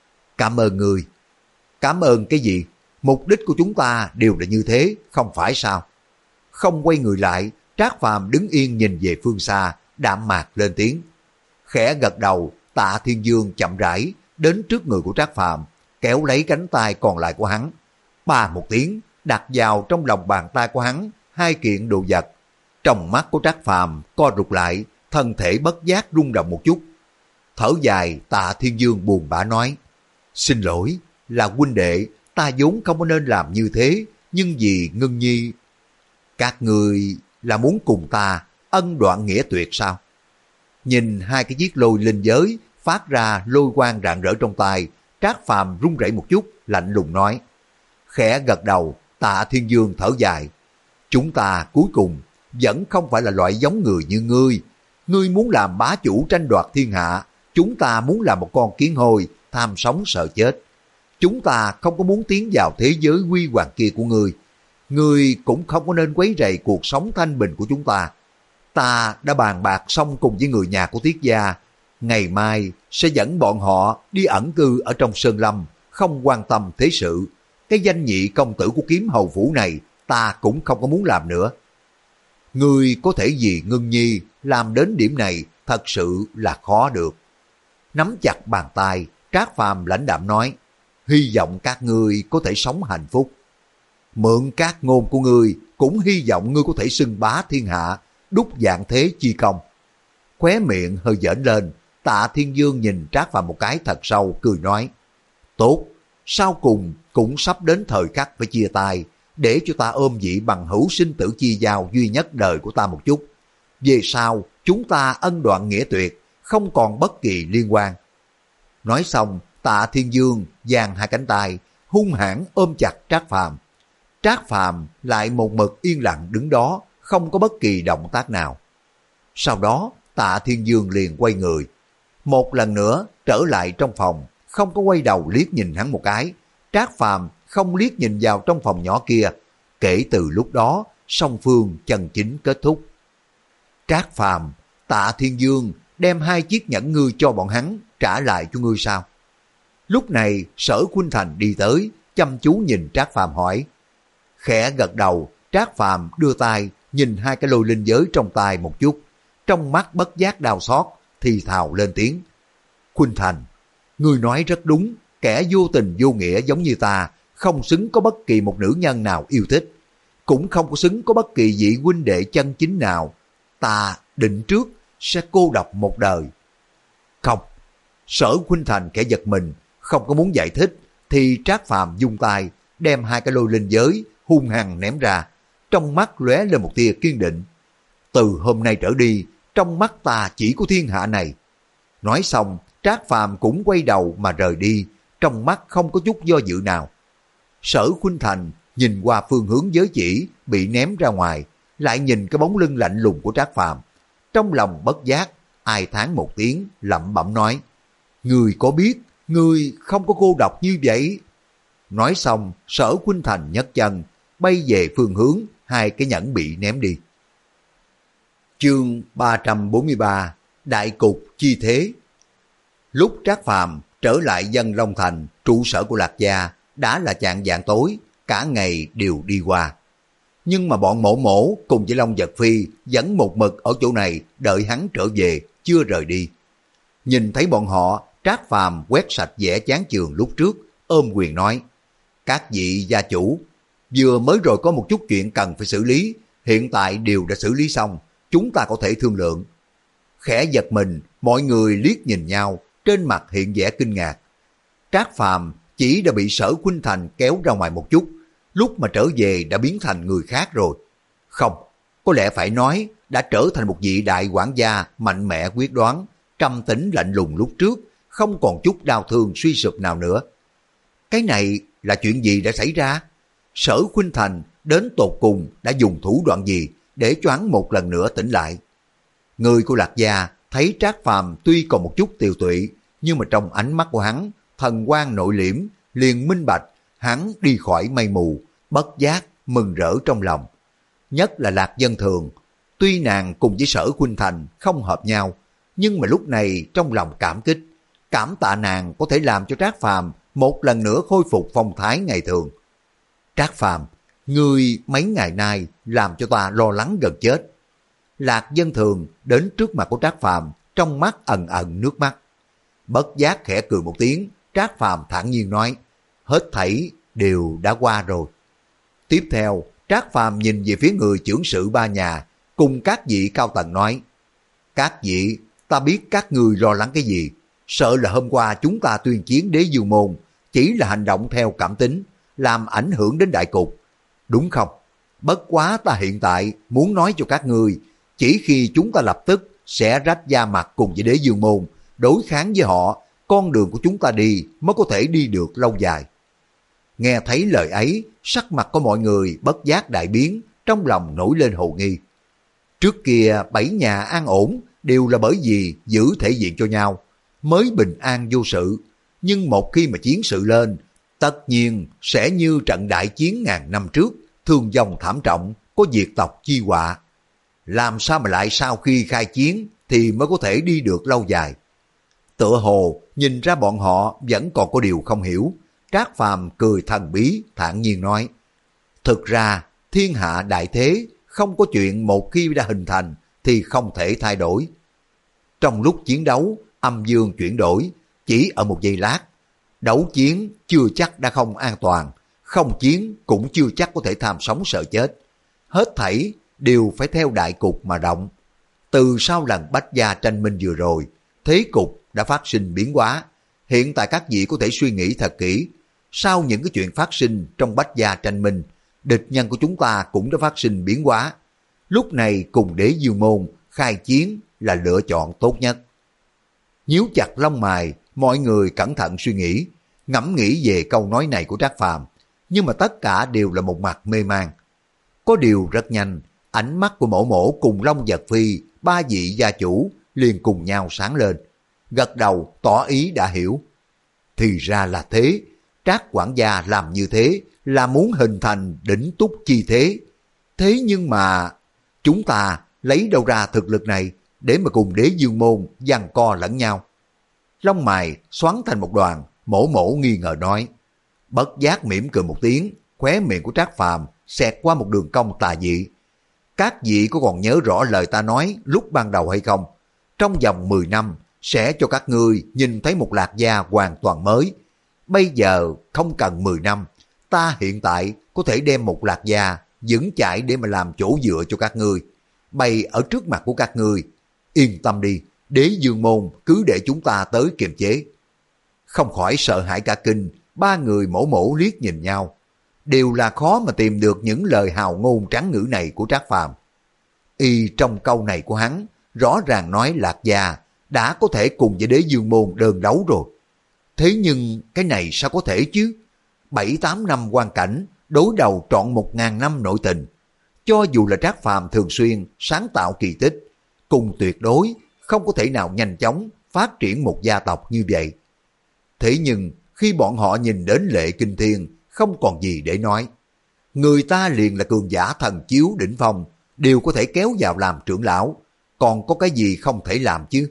S1: Cảm ơn người. Cảm ơn cái gì? Mục đích của chúng ta đều là như thế, không phải sao? Không quay người lại, Trác Phàm đứng yên nhìn về phương xa, đạm mạc lên tiếng. Khẽ gật đầu, Tạ Thiên Dương chậm rãi đến trước người của Trác Phàm, kéo lấy cánh tay còn lại của hắn. Ba một tiếng, đặt vào trong lòng bàn tay của hắn hai kiện đồ vật. Trong mắt của Trác Phàm co rụt lại, thân thể bất giác rung động một chút. Thở dài, Tạ Thiên Dương buồn bã nói. Xin lỗi, là huynh đệ, ta vốn không có nên làm như thế, nhưng vì Ngân Nhi. Các người là muốn cùng ta ân đoạn nghĩa tuyệt sao? Nhìn hai cái chiếc lôi linh giới phát ra lôi quang rạng rỡ trong tay, Trác Phàm run rẩy một chút, lạnh lùng nói. Khẽ gật đầu, Tạ Thiên Dương thở dài. Chúng ta cuối cùng vẫn không phải là loại giống người như ngươi. Ngươi muốn làm bá chủ tranh đoạt thiên hạ, chúng ta muốn làm một con kiến hôi, tham sống sợ chết. Chúng ta không có muốn tiến vào thế giới huy hoàng kia của ngươi. Ngươi cũng không có nên quấy rầy cuộc sống thanh bình của chúng ta. Ta đã bàn bạc xong cùng với người nhà của Tiết gia, ngày mai sẽ dẫn bọn họ đi ẩn cư ở trong sơn lâm, không quan tâm thế sự. Cái danh nhị công tử của Kiếm Hầu Phủ này ta cũng không có muốn làm nữa. Ngươi có thể vì Ngân Nhi làm đến điểm này thật sự là khó được. Nắm chặt bàn tay, Trác Phàm lãnh đạm nói, hy vọng các ngươi có thể sống hạnh phúc. Mượn các ngôn của ngươi, cũng hy vọng ngươi có thể xưng bá thiên hạ, đúc dạng thế chi công. Khóe miệng hơi giỡn lên, Tạ Thiên Dương nhìn Trác Phàm một cái thật sâu, cười nói, tốt, sau cùng cũng sắp đến thời khắc phải chia tay, để cho ta ôm vị bằng hữu sinh tử chi giao duy nhất đời của ta một chút. Về sau, chúng ta ân đoạn nghĩa tuyệt, không còn bất kỳ liên quan. Nói xong, Tạ Thiên Dương giang hai cánh tay, hung hãn ôm chặt Trác Phàm. Trác Phàm lại một mực yên lặng đứng đó, không có bất kỳ động tác nào. Sau đó Tạ Thiên Dương liền quay người, một lần nữa trở lại trong phòng, không có quay đầu liếc nhìn hắn một cái. Trác Phàm không liếc nhìn vào trong phòng nhỏ kia. Kể từ lúc đó, song phương chân chính kết thúc. Trác Phàm, Tạ Thiên Dương đem hai chiếc nhẫn ngươi cho bọn hắn, trả lại cho ngươi sao? Lúc này Sở Khuynh Thành đi tới, chăm chú nhìn Trác Phàm hỏi. Khẽ gật đầu, Trác Phàm đưa tay nhìn hai cái lôi linh giới trong tay một chút, trong mắt bất giác đau xót, thì thào lên tiếng. Khuynh Thành, ngươi nói rất đúng, kẻ vô tình vô nghĩa giống như ta, không xứng có bất kỳ một nữ nhân nào yêu thích, cũng không có xứng có bất kỳ vị huynh đệ chân chính nào. Ta định trước sẽ cô độc một đời. Không. Sở Khuynh Thành kẻ giật mình, không có muốn giải thích, thì Trác Phàm dung tay đem hai cái lôi linh giới hung hăng ném ra, trong mắt lóe lên một tia kiên định. Từ hôm nay trở đi, trong mắt ta chỉ có thiên hạ này. Nói xong, Trác Phàm cũng quay đầu mà rời đi, trong mắt không có chút do dự nào. Sở Khuynh Thành nhìn qua phương hướng giới chỉ bị ném ra ngoài, lại nhìn cái bóng lưng lạnh lùng của Trác Phàm, trong lòng bất giác ai thán một tiếng, lẩm bẩm nói: Ngươi có biết ngươi không có cô độc như vậy? Nói xong, Sở Khuynh Thành nhấc chân bay về phương hướng hai cái nhẫn bị ném đi. Chương ba trăm bốn mươi ba, Đại cục chi thế. Lúc Trác Phàm trở lại Dân Long Thành, trụ sở của Lạc Gia, đã là chạng vạng tối, cả ngày đều đi qua. Nhưng mà bọn Mộ Mộ cùng với Long Giật Phi vẫn một mực ở chỗ này đợi hắn trở về, chưa rời đi. Nhìn thấy bọn họ, Trác Phàm quét sạch vẻ chán chường lúc trước, ôm quyền nói: Các vị gia chủ, vừa mới rồi có một chút chuyện cần phải xử lý, hiện tại đều đã xử lý xong, chúng ta có thể thương lượng. Khẽ giật mình, mọi người liếc nhìn nhau, trên mặt hiện vẻ kinh ngạc. Trác Phàm chỉ đã bị Sở Khuynh Thành kéo ra ngoài một chút, lúc mà trở về đã biến thành người khác rồi. Không, có lẽ phải nói đã trở thành một vị đại quản gia mạnh mẽ quyết đoán, trầm tĩnh lạnh lùng lúc trước, không còn chút đau thương suy sụp nào nữa. Cái này là chuyện gì đã xảy ra? Sở Khuynh Thành đến tột cùng đã dùng thủ đoạn gì để cho hắn một lần nữa tỉnh lại? Người của Lạc Gia thấy Trác Phàm tuy còn một chút tiều tụy, nhưng mà trong ánh mắt của hắn, thần quang nội liễm, liền minh bạch hắn đi khỏi mây mù, bất giác mừng rỡ trong lòng. Nhất là Lạc Dân Thường, tuy nàng cùng với Sở Khuynh Thành không hợp nhau, nhưng mà lúc này trong lòng cảm kích, cảm tạ nàng có thể làm cho Trác Phàm một lần nữa khôi phục phong thái ngày thường. Trác Phàm, ngươi mấy ngày nay làm cho ta lo lắng gần chết. Lạc Dân Thường đến trước mặt của Trác Phàm, trong mắt ẩn ẩn nước mắt. Bất giác khẽ cười một tiếng, Trác Phàm thản nhiên nói: Hết thảy đều đã qua rồi. Tiếp theo, Trác Phàm nhìn về phía người chưởng sự ba nhà, cùng các vị cao tầng nói: Các vị, ta biết các người lo lắng cái gì, sợ là hôm qua chúng ta tuyên chiến Đế Dương Môn, chỉ là hành động theo cảm tính, làm ảnh hưởng đến đại cục, đúng không? Bất quá ta hiện tại muốn nói cho các người, chỉ khi chúng ta lập tức sẽ rách da mặt cùng với Đế Dương Môn, đối kháng với họ, con đường của chúng ta đi mới có thể đi được lâu dài. Nghe thấy lời ấy, sắc mặt của mọi người bất giác đại biến, trong lòng nổi lên hồ nghi. Trước kia bảy nhà an ổn đều là bởi vì giữ thể diện cho nhau, mới bình an vô sự. Nhưng một khi mà chiến sự lên, tất nhiên sẽ như trận đại chiến ngàn năm trước, thương vong thảm trọng, có diệt tộc chi họa. Làm sao mà lại sau khi khai chiến thì mới có thể đi được lâu dài? Tựa hồ nhìn ra bọn họ vẫn còn có điều không hiểu, Trác Phàm cười thần bí, thản nhiên nói: Thực ra thiên hạ đại thế không có chuyện một khi đã hình thành thì không thể thay đổi. Trong lúc chiến đấu, âm dương chuyển đổi, chỉ ở một giây lát. Đấu chiến chưa chắc đã không an toàn, không chiến cũng chưa chắc có thể tham sống sợ chết. Hết thảy đều phải theo đại cục mà động. Từ sau lần Bách Gia tranh minh vừa rồi, thế cục đã phát sinh biến hóa. Hiện tại các vị có thể suy nghĩ thật kỹ. Sau những cái chuyện phát sinh trong Bách Gia tranh minh, địch nhân của chúng ta cũng đã phát sinh biến hóa. Lúc này cùng Đế Dương Môn khai chiến là lựa chọn tốt nhất. Nhíu chặt lông mày, mọi người cẩn thận suy nghĩ. ngẫm nghĩ về câu nói này của Trác Phàm, nhưng mà tất cả đều là một mặt mê man. Có điều rất nhanh, ánh mắt của Mổ Mổ cùng Long Vật Phi, ba vị gia chủ liền cùng nhau sáng lên, gật đầu tỏ ý đã hiểu. Thì ra là thế, Trác quản gia làm như thế là muốn hình thành đỉnh túc chi thế. Thế nhưng mà chúng ta lấy đâu ra thực lực này để mà cùng Đế Dương môn giằng co lẫn nhau? Lông mày xoắn thành một đoàn, Mổ Mổ nghi ngờ nói. Bất giác mỉm cười một tiếng, khóe miệng của Trác Phàm xẹt qua một đường cong tà dị. Các vị có còn nhớ rõ lời ta nói lúc ban đầu hay không? Trong vòng mười năm sẽ cho các ngươi nhìn thấy một Lạc Gia hoàn toàn mới. Bây giờ không cần mười năm, ta hiện tại có thể đem một Lạc Gia vững chãi để mà làm chỗ dựa cho các ngươi, bày ở trước mặt của các ngươi. Yên tâm đi, Đế Dương môn cứ để chúng ta tới kiềm chế. Không khỏi sợ hãi cả kinh, ba người Mổ Mổ liếc nhìn nhau. Đều là khó mà tìm được những lời hào ngôn trắng ngữ này của Trác Phàm. Y trong câu này của hắn rõ ràng nói Lạc Gia đã có thể cùng với Đế Dương môn đơn đấu rồi. Thế nhưng cái này sao có thể chứ? Bảy tám năm quan cảnh đối đầu trọn một ngàn năm nội tình. Cho dù là Trác Phàm thường xuyên sáng tạo kỳ tích, cùng tuyệt đối không có thể nào nhanh chóng phát triển một gia tộc như vậy. Thế nhưng khi bọn họ nhìn đến Lệ Kinh Thiên không còn gì để nói. Người ta liền là cường giả thần chiếu đỉnh phong, đều có thể kéo vào làm trưởng lão, còn có cái gì không thể làm chứ?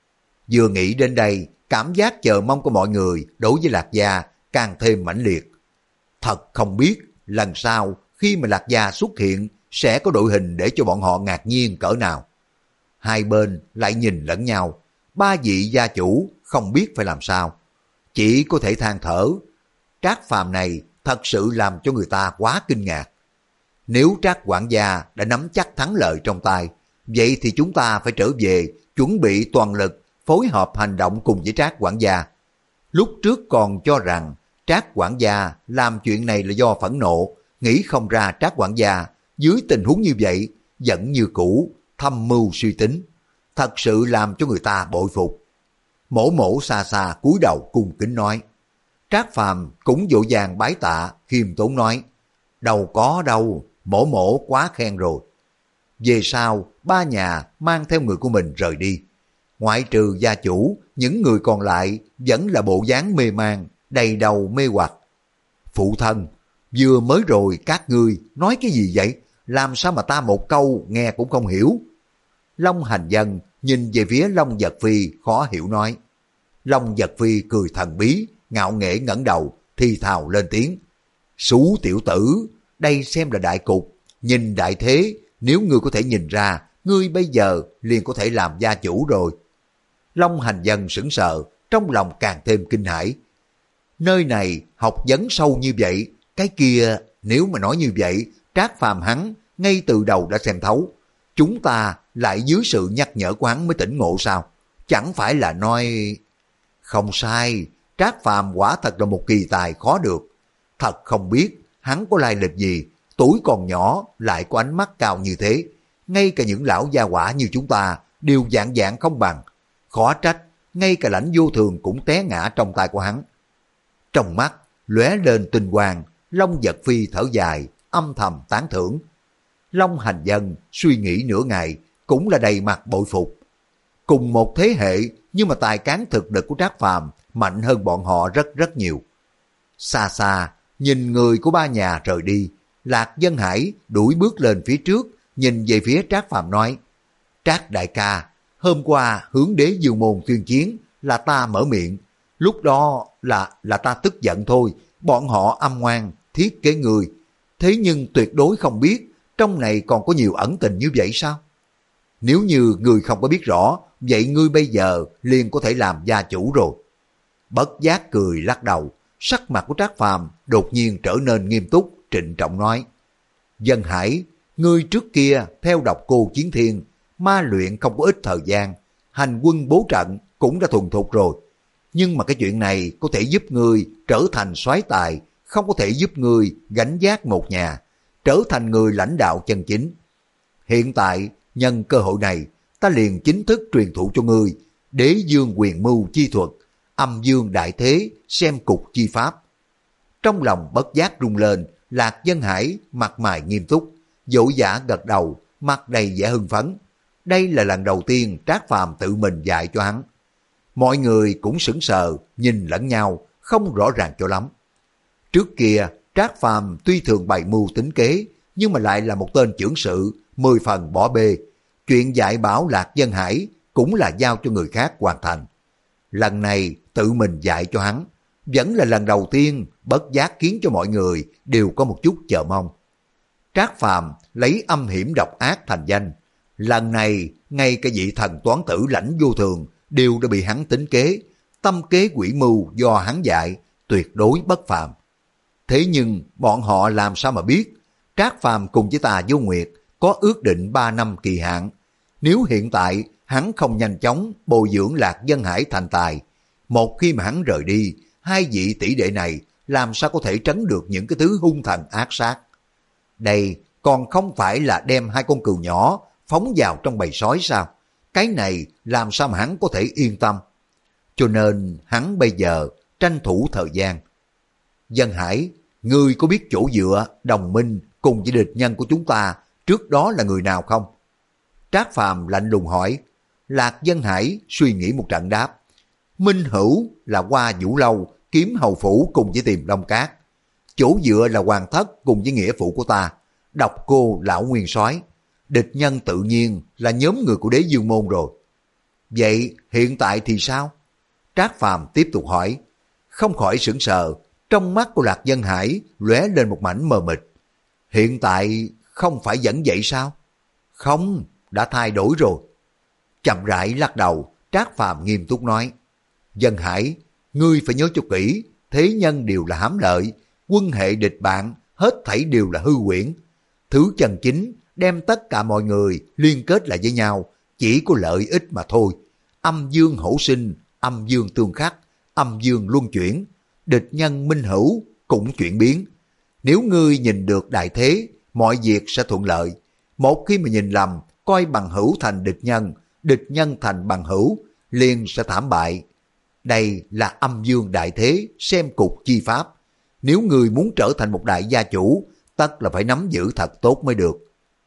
S1: Vừa nghĩ đến đây, cảm giác chờ mong của mọi người đối với Lạc Gia càng thêm mãnh liệt. Thật không biết lần sau khi mà Lạc Gia xuất hiện sẽ có đội hình để cho bọn họ ngạc nhiên cỡ nào. Hai bên lại nhìn lẫn nhau, ba vị gia chủ không biết phải làm sao, chỉ có thể than thở. Trác Phàm này thật sự làm cho người ta quá kinh ngạc. Nếu Trác quản gia đã nắm chắc thắng lợi trong tay, vậy thì chúng ta phải trở về chuẩn bị toàn lực phối hợp hành động cùng với Trác quản gia. Lúc trước còn cho rằng Trác quản gia làm chuyện này là do phẫn nộ, nghĩ không ra Trác quản gia dưới tình huống như vậy vẫn như cũ thâm mưu suy tính, thật sự làm cho người ta bội phục. Mổ Mổ xa xa cúi đầu cung kính nói. Trác Phàm cũng vội vàng bái tạ, khiêm tốn nói. Đâu có đâu, Mổ Mổ quá khen rồi. Về sau, ba nhà mang theo người của mình rời đi. Ngoại trừ gia chủ, những người còn lại vẫn là bộ dáng mê man, đầy đầu mê hoặc. Phụ thân, vừa mới rồi các ngươi nói cái gì vậy? Làm sao mà ta một câu nghe cũng không hiểu? Long Hành Dân nhìn về phía Long Vật Phi khó hiểu nói. Long Vật Phi cười thần bí, ngạo nghễ ngẩng đầu, thì thào lên tiếng. Xú tiểu tử, đây xem là đại cục, nhìn đại thế, nếu ngươi có thể nhìn ra, ngươi bây giờ liền có thể làm gia chủ rồi. Long Hành Dân sững sờ, trong lòng càng thêm kinh hãi. Nơi này học vấn sâu như vậy, cái kia nếu mà nói như vậy, Trác Phàm hắn ngay từ đầu đã xem thấu. Chúng ta lại dưới sự nhắc nhở của hắn mới tỉnh ngộ sao? Chẳng phải là nói... Không sai, Trác Phàm quả thật là một kỳ tài khó được. Thật không biết hắn có lai lịch gì, tuổi còn nhỏ lại có ánh mắt cao như thế. Ngay cả những lão gia hỏa như chúng ta đều dạng dạng không bằng. Khó trách, ngay cả Lãnh Vô Thường cũng té ngã trong tay của hắn. Trong mắt lóe lên tinh quang, Long Vật Phi thở dài, âm thầm tán thưởng. Long Hành Dân suy nghĩ nửa ngày, cũng là đầy mặt bội phục. Cùng một thế hệ, nhưng mà tài cán thực lực của Trác Phàm mạnh hơn bọn họ rất rất nhiều. Xa xa, nhìn người của ba nhà rời đi, Lạc Dân Hải đuổi bước lên phía trước, nhìn về phía Trác Phàm nói. Trác đại ca, hôm qua hướng Đế Dương môn tuyên chiến là ta mở miệng. Lúc đó là là ta tức giận thôi, bọn họ âm ngoan, thiết kế người. Thế nhưng tuyệt đối không biết, trong này còn có nhiều ẩn tình như vậy sao? Nếu như người không có biết rõ, vậy ngươi bây giờ liền có thể làm gia chủ rồi. Bất giác cười lắc đầu, sắc mặt của Trác Phàm đột nhiên trở nên nghiêm túc, trịnh trọng nói. Dân Hải, ngươi trước kia theo độc Cô Chiến Thiên, ma luyện không có ít thời gian, hành quân bố trận cũng đã thuần thục rồi. Nhưng mà cái chuyện này có thể giúp ngươi trở thành soái tài, không có thể giúp ngươi gánh vác một nhà, trở thành người lãnh đạo chân chính. Hiện tại, nhân cơ hội này, ta liền chính thức truyền thụ cho ngươi Đế Dương quyền mưu chi thuật, âm dương đại thế, xem cục chi pháp. Trong lòng bất giác rung lên, Lạc Dân Hải mặt mày nghiêm túc, dỗ dã gật đầu, mặt đầy vẻ hưng phấn. Đây là lần đầu tiên Trác Phàm tự mình dạy cho hắn. Mọi người cũng sững sờ, nhìn lẫn nhau, không rõ ràng cho lắm. Trước kia, Trác Phàm tuy thường bày mưu tính kế, nhưng mà lại là một tên chưởng sự, mười phần bỏ bê. Chuyện dạy bảo Lạc Dân Hải cũng là giao cho người khác hoàn thành. Lần này tự mình dạy cho hắn, vẫn là lần đầu tiên bất giác khiến cho mọi người đều có một chút chờ mong. Trác Phàm lấy âm hiểm độc ác thành danh. Lần này, ngay cả vị thần toán tử Lãnh Vô Thường đều đã bị hắn tính kế, tâm kế quỷ mưu do hắn dạy, tuyệt đối bất phàm. Thế nhưng bọn họ làm sao mà biết, Trác Phàm cùng với Tà Vô Nguyệt có ước định ba năm kỳ hạn. Nếu hiện tại hắn không nhanh chóng bồi dưỡng Lạc Dân Hải thành tài, một khi mà hắn rời đi, hai vị tỷ đệ này làm sao có thể tránh được những cái thứ hung thần ác sát. Đây còn không phải là đem hai con cừu nhỏ phóng vào trong bầy sói sao? Cái này làm sao mà hắn có thể yên tâm? Cho nên hắn bây giờ tranh thủ thời gian. Dân Hải, ngươi có biết chỗ dựa, đồng minh cùng với địch nhân của chúng ta trước đó là người nào không? Trác Phàm lạnh lùng hỏi. Lạc Dân Hải suy nghĩ một trận đáp. Minh hữu là Hoa Vũ Lâu, Kiếm Hầu Phủ cùng với Tiềm Long Cát. Chỗ dựa là Hoàng Thất cùng với nghĩa phụ của ta, Độc Cô Lão Nguyên Soái. Địch nhân tự nhiên là nhóm người của Đế Dương Môn rồi. Vậy hiện tại thì sao? Trác Phàm tiếp tục hỏi. Không khỏi sững sờ, trong mắt của Lạc Dân Hải lóe lên một mảnh mờ mịt. Hiện tại không phải vẫn vậy sao? Không, đã thay đổi rồi. Chậm rãi lắc đầu, Trác Phàm nghiêm túc nói. Dân Hải, ngươi phải nhớ cho kỹ, thế nhân đều là hám lợi, quân hệ địch bạn, hết thảy đều là hư huyễn. Thứ chân chính đem tất cả mọi người liên kết lại với nhau, chỉ có lợi ích mà thôi. Âm dương hữu sinh, âm dương tương khắc, âm dương luân chuyển, địch nhân minh hữu cũng chuyển biến. Nếu ngươi nhìn được đại thế, mọi việc sẽ thuận lợi. Một khi mà nhìn lầm, coi bằng hữu thành địch nhân, địch nhân thành bằng hữu, liền sẽ thảm bại. Đây là âm dương đại thế, xem cục chi pháp. Nếu người muốn trở thành một đại gia chủ, tất là phải nắm giữ thật tốt mới được.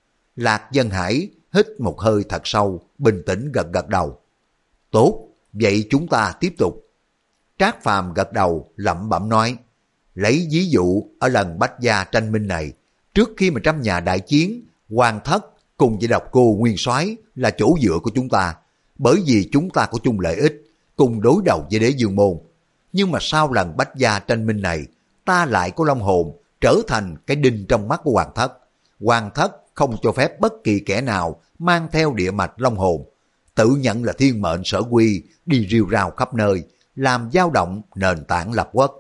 S1: Lạc Dân Hải hít một hơi thật sâu, bình tĩnh gật gật đầu. Tốt, vậy chúng ta tiếp tục. Trác Phàm gật đầu, lẩm bẩm nói. Lấy ví dụ ở lần Bách Gia tranh minh này, trước khi mà trăm nhà đại chiến, Hoàng Thất cùng với Độc Cô Nguyên Soái là chỗ dựa của chúng ta, bởi vì chúng ta có chung lợi ích, cùng đối đầu với Đế Dương Môn. Nhưng mà sau lần Bách Gia tranh minh này, ta lại có long hồn trở thành cái đinh trong mắt của Hoàng Thất. Hoàng Thất không cho phép bất kỳ kẻ nào mang theo địa mạch long hồn, tự nhận là thiên mệnh sở quy, đi rêu rao khắp nơi, làm dao động nền tảng lập quốc.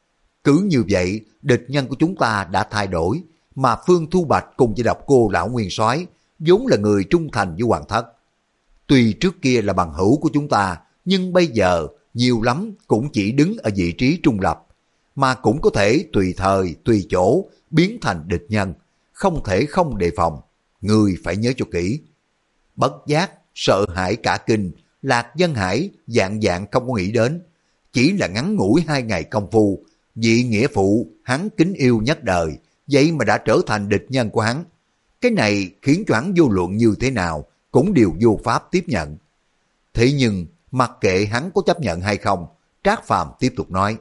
S1: Cứ như vậy, địch nhân của chúng ta đã thay đổi, mà Phương Thu Bạch cùng với Độc Cô Lão Nguyên Soái vốn là người trung thành với Hoàng Thất. Tuy trước kia là bằng hữu của chúng ta, nhưng bây giờ nhiều lắm cũng chỉ đứng ở vị trí trung lập, mà cũng có thể tùy thời, tùy chỗ biến thành địch nhân, không thể không đề phòng. Người phải nhớ cho kỹ. Bất giác, sợ hãi cả kinh, Lạc Dân Hải dạng dạng không có nghĩ đến. Chỉ là ngắn ngủi hai ngày công phu, vị nghĩa phụ hắn kính yêu nhất đời, vậy mà đã trở thành địch nhân của hắn. Cái này khiến cho hắn vô luận như thế nào cũng đều vô pháp tiếp nhận. Thế nhưng mặc kệ hắn có chấp nhận hay không, Trác Phàm tiếp tục nói.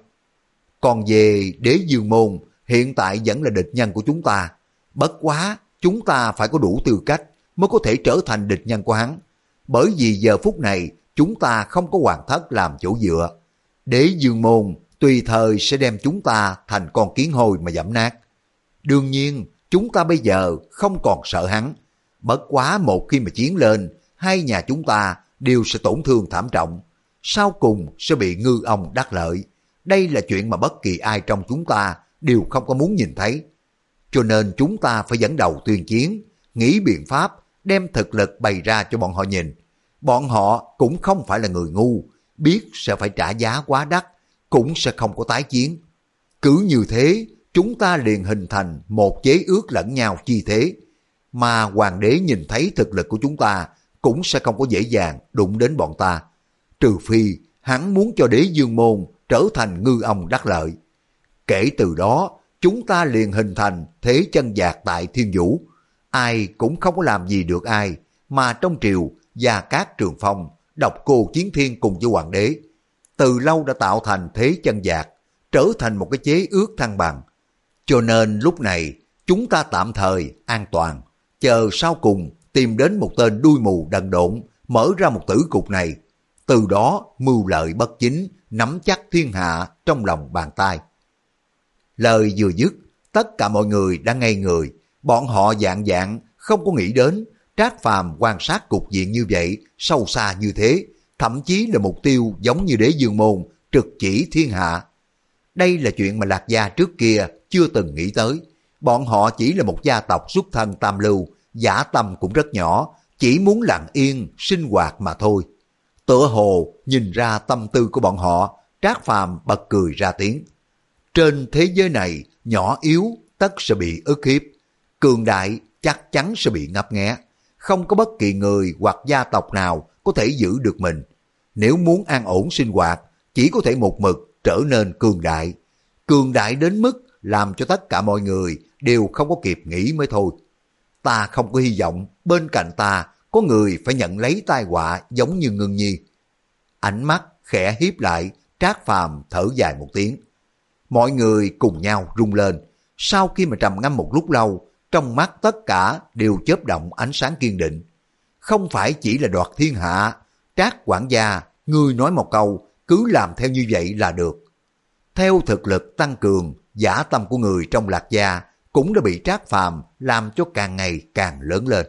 S1: Còn về Đế Dương Môn, hiện tại vẫn là địch nhân của chúng ta. Bất quá, chúng ta phải có đủ tư cách mới có thể trở thành địch nhân của hắn. Bởi vì giờ phút này, chúng ta không có Hoàng Thất làm chỗ dựa. Đế Dương Môn tùy thời sẽ đem chúng ta thành con kiến hôi mà giẫm nát. Đương nhiên, chúng ta bây giờ không còn sợ hắn. Bất quá một khi mà chiến lên, hai nhà chúng ta đều sẽ tổn thương thảm trọng. Sau cùng sẽ bị ngư ông đắc lợi. Đây là chuyện mà bất kỳ ai trong chúng ta đều không có muốn nhìn thấy. Cho nên chúng ta phải dẫn đầu tuyên chiến, nghĩ biện pháp, đem thực lực bày ra cho bọn họ nhìn. Bọn họ cũng không phải là người ngu, biết sẽ phải trả giá quá đắt, cũng sẽ không có tái chiến. Cứ như thế, chúng ta liền hình thành một chế ước lẫn nhau chi thế. Mà hoàng đế nhìn thấy thực lực của chúng ta, cũng sẽ không có dễ dàng đụng đến bọn ta. Trừ phi, hắn muốn cho Đế Dương Môn trở thành ngư ông đắc lợi. Kể từ đó, chúng ta liền hình thành thế chân vạc tại Thiên Vũ. Ai cũng không có làm gì được ai, mà trong triều, Gia Cát Trường Phong, Độc Cô Chiến Thiên cùng với Hoàng đế, từ lâu đã tạo thành thế chân vạc, trở thành một cái chế ước thăng bằng. Cho nên lúc này, chúng ta tạm thời an toàn, chờ sau cùng tìm đến một tên đuôi mù đần độn, mở ra một tử cục này. Từ đó mưu lợi bất chính, nắm chắc thiên hạ trong lòng bàn tay. Lời vừa dứt, tất cả mọi người đã ngây người, bọn họ dạng dạng không có nghĩ đến Trác Phàm quan sát cục diện như vậy, sâu xa như thế, thậm chí là mục tiêu giống như Đế Dương Môn, trực chỉ thiên hạ. Đây là chuyện mà Lạc Gia trước kia chưa từng nghĩ tới. Bọn họ chỉ là một gia tộc xuất thân tam lưu, dã tâm cũng rất nhỏ, chỉ muốn lặng yên, sinh hoạt mà thôi. Tựa hồ nhìn ra tâm tư của bọn họ, Trác Phàm bật cười ra tiếng. Trên thế giới này, nhỏ yếu tất sẽ bị ức hiếp, cường đại chắc chắn sẽ bị ngấp nghé. Không có bất kỳ người hoặc gia tộc nào có thể giữ được mình. Nếu muốn an ổn sinh hoạt, chỉ có thể một mực trở nên cường đại. Cường đại đến mức làm cho tất cả mọi người đều không có kịp nghĩ mới thôi. Ta không có hy vọng bên cạnh ta có người phải nhận lấy tai họa giống như Ngưng Nhi. Ánh mắt khẽ hiếp lại, Trác Phàm thở dài một tiếng. Mọi người cùng nhau rung lên. Sau khi mà trầm ngâm một lúc lâu, trong mắt tất cả đều chớp động ánh sáng kiên định. Không phải chỉ là đoạt thiên hạ, Trác quản gia, ngươi nói một câu, cứ làm theo như vậy là được. Theo thực lực tăng cường, dã tâm của người trong Lạc Gia cũng đã bị Trác Phàm làm cho càng ngày càng lớn lên.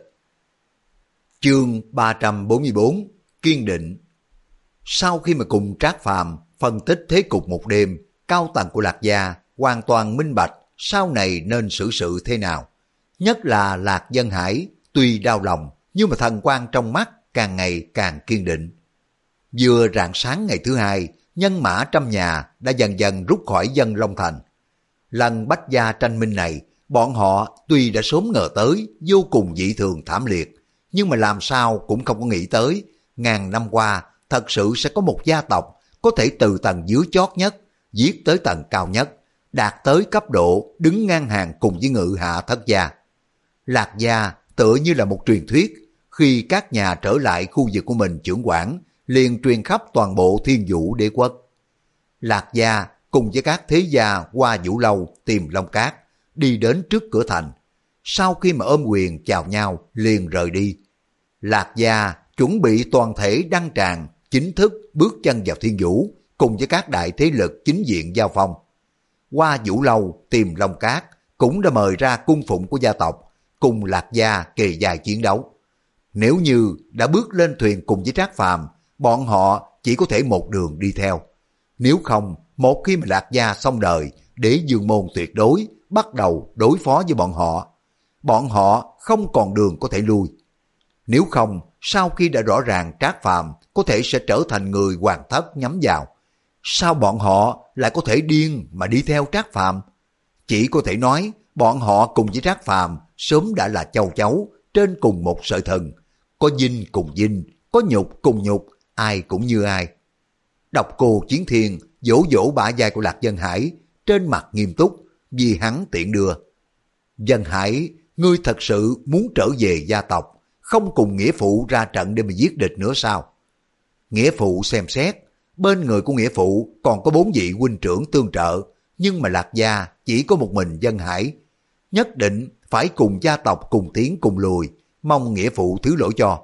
S1: Chương ba trăm bốn mươi bốn, Kiên định. Sau khi mà cùng Trác Phàm phân tích thế cục một đêm, cao tầng của Lạc Gia hoàn toàn minh bạch sau này nên xử sự thế nào. Nhất là Lạc Dân Hải, tuy đau lòng, nhưng mà thần quan trong mắt càng ngày càng kiên định. Vừa rạng sáng ngày thứ hai, nhân mã trăm nhà đã dần dần rút khỏi Dân Long Thành. Lần bách gia tranh minh này, bọn họ tuy đã sớm ngờ tới vô cùng dị thường thảm liệt, nhưng mà làm sao cũng không có nghĩ tới, ngàn năm qua thật sự sẽ có một gia tộc có thể từ tầng dưới chót nhất, giết tới tầng cao nhất, đạt tới cấp độ đứng ngang hàng cùng với Ngự Hạ Thất Gia. Lạc Gia tựa như là một truyền thuyết, khi các nhà trở lại khu vực của mình chưởng quản, liền truyền khắp toàn bộ Thiên Vũ Đế quốc. Lạc Gia cùng với các thế gia qua Vũ Lâu tìm Long Cát, đi đến trước cửa thành. Sau khi mà ôm quyền chào nhau, liền rời đi. Lạc Gia chuẩn bị toàn thể đăng tràng, chính thức bước chân vào Thiên Vũ, cùng với các đại thế lực chính diện giao phong. Qua Vũ Lâu tìm Long Cát cũng đã mời ra cung phụng của gia tộc, cùng Lạc Gia kề vai chiến đấu. Nếu như đã bước lên thuyền cùng với Trác Phàm, bọn họ chỉ có thể một đường đi theo. Nếu không, một khi mà Lạc Gia xong đời, Đế Dương Môn tuyệt đối bắt đầu đối phó với bọn họ. Bọn họ không còn đường có thể lui. Nếu không, sau khi đã rõ ràng Trác Phàm có thể sẽ trở thành người hoàng thất nhắm vào, sao bọn họ lại có thể điên mà đi theo Trác Phàm? Chỉ có thể nói, bọn họ cùng với Trác Phàm sớm đã là châu chấu trên cùng một sợi thừng, có dinh cùng dinh, có nhục cùng nhục, ai cũng như ai. Độc Cô Chiến Thiên vỗ vỗ bả vai của Lạc Dân Hải, trên mặt nghiêm túc, vì hắn tiện đưa. Dân Hải, ngươi thật sự muốn trở về gia tộc, không cùng nghĩa phụ ra trận để mà giết địch nữa sao? Nghĩa phụ xem xét, bên người của nghĩa phụ còn có bốn vị huynh trưởng tương trợ, nhưng mà Lạc Gia chỉ có một mình Dân Hải. Nhất định phải cùng gia tộc cùng tiến cùng lùi, mong nghĩa phụ thứ lỗi cho.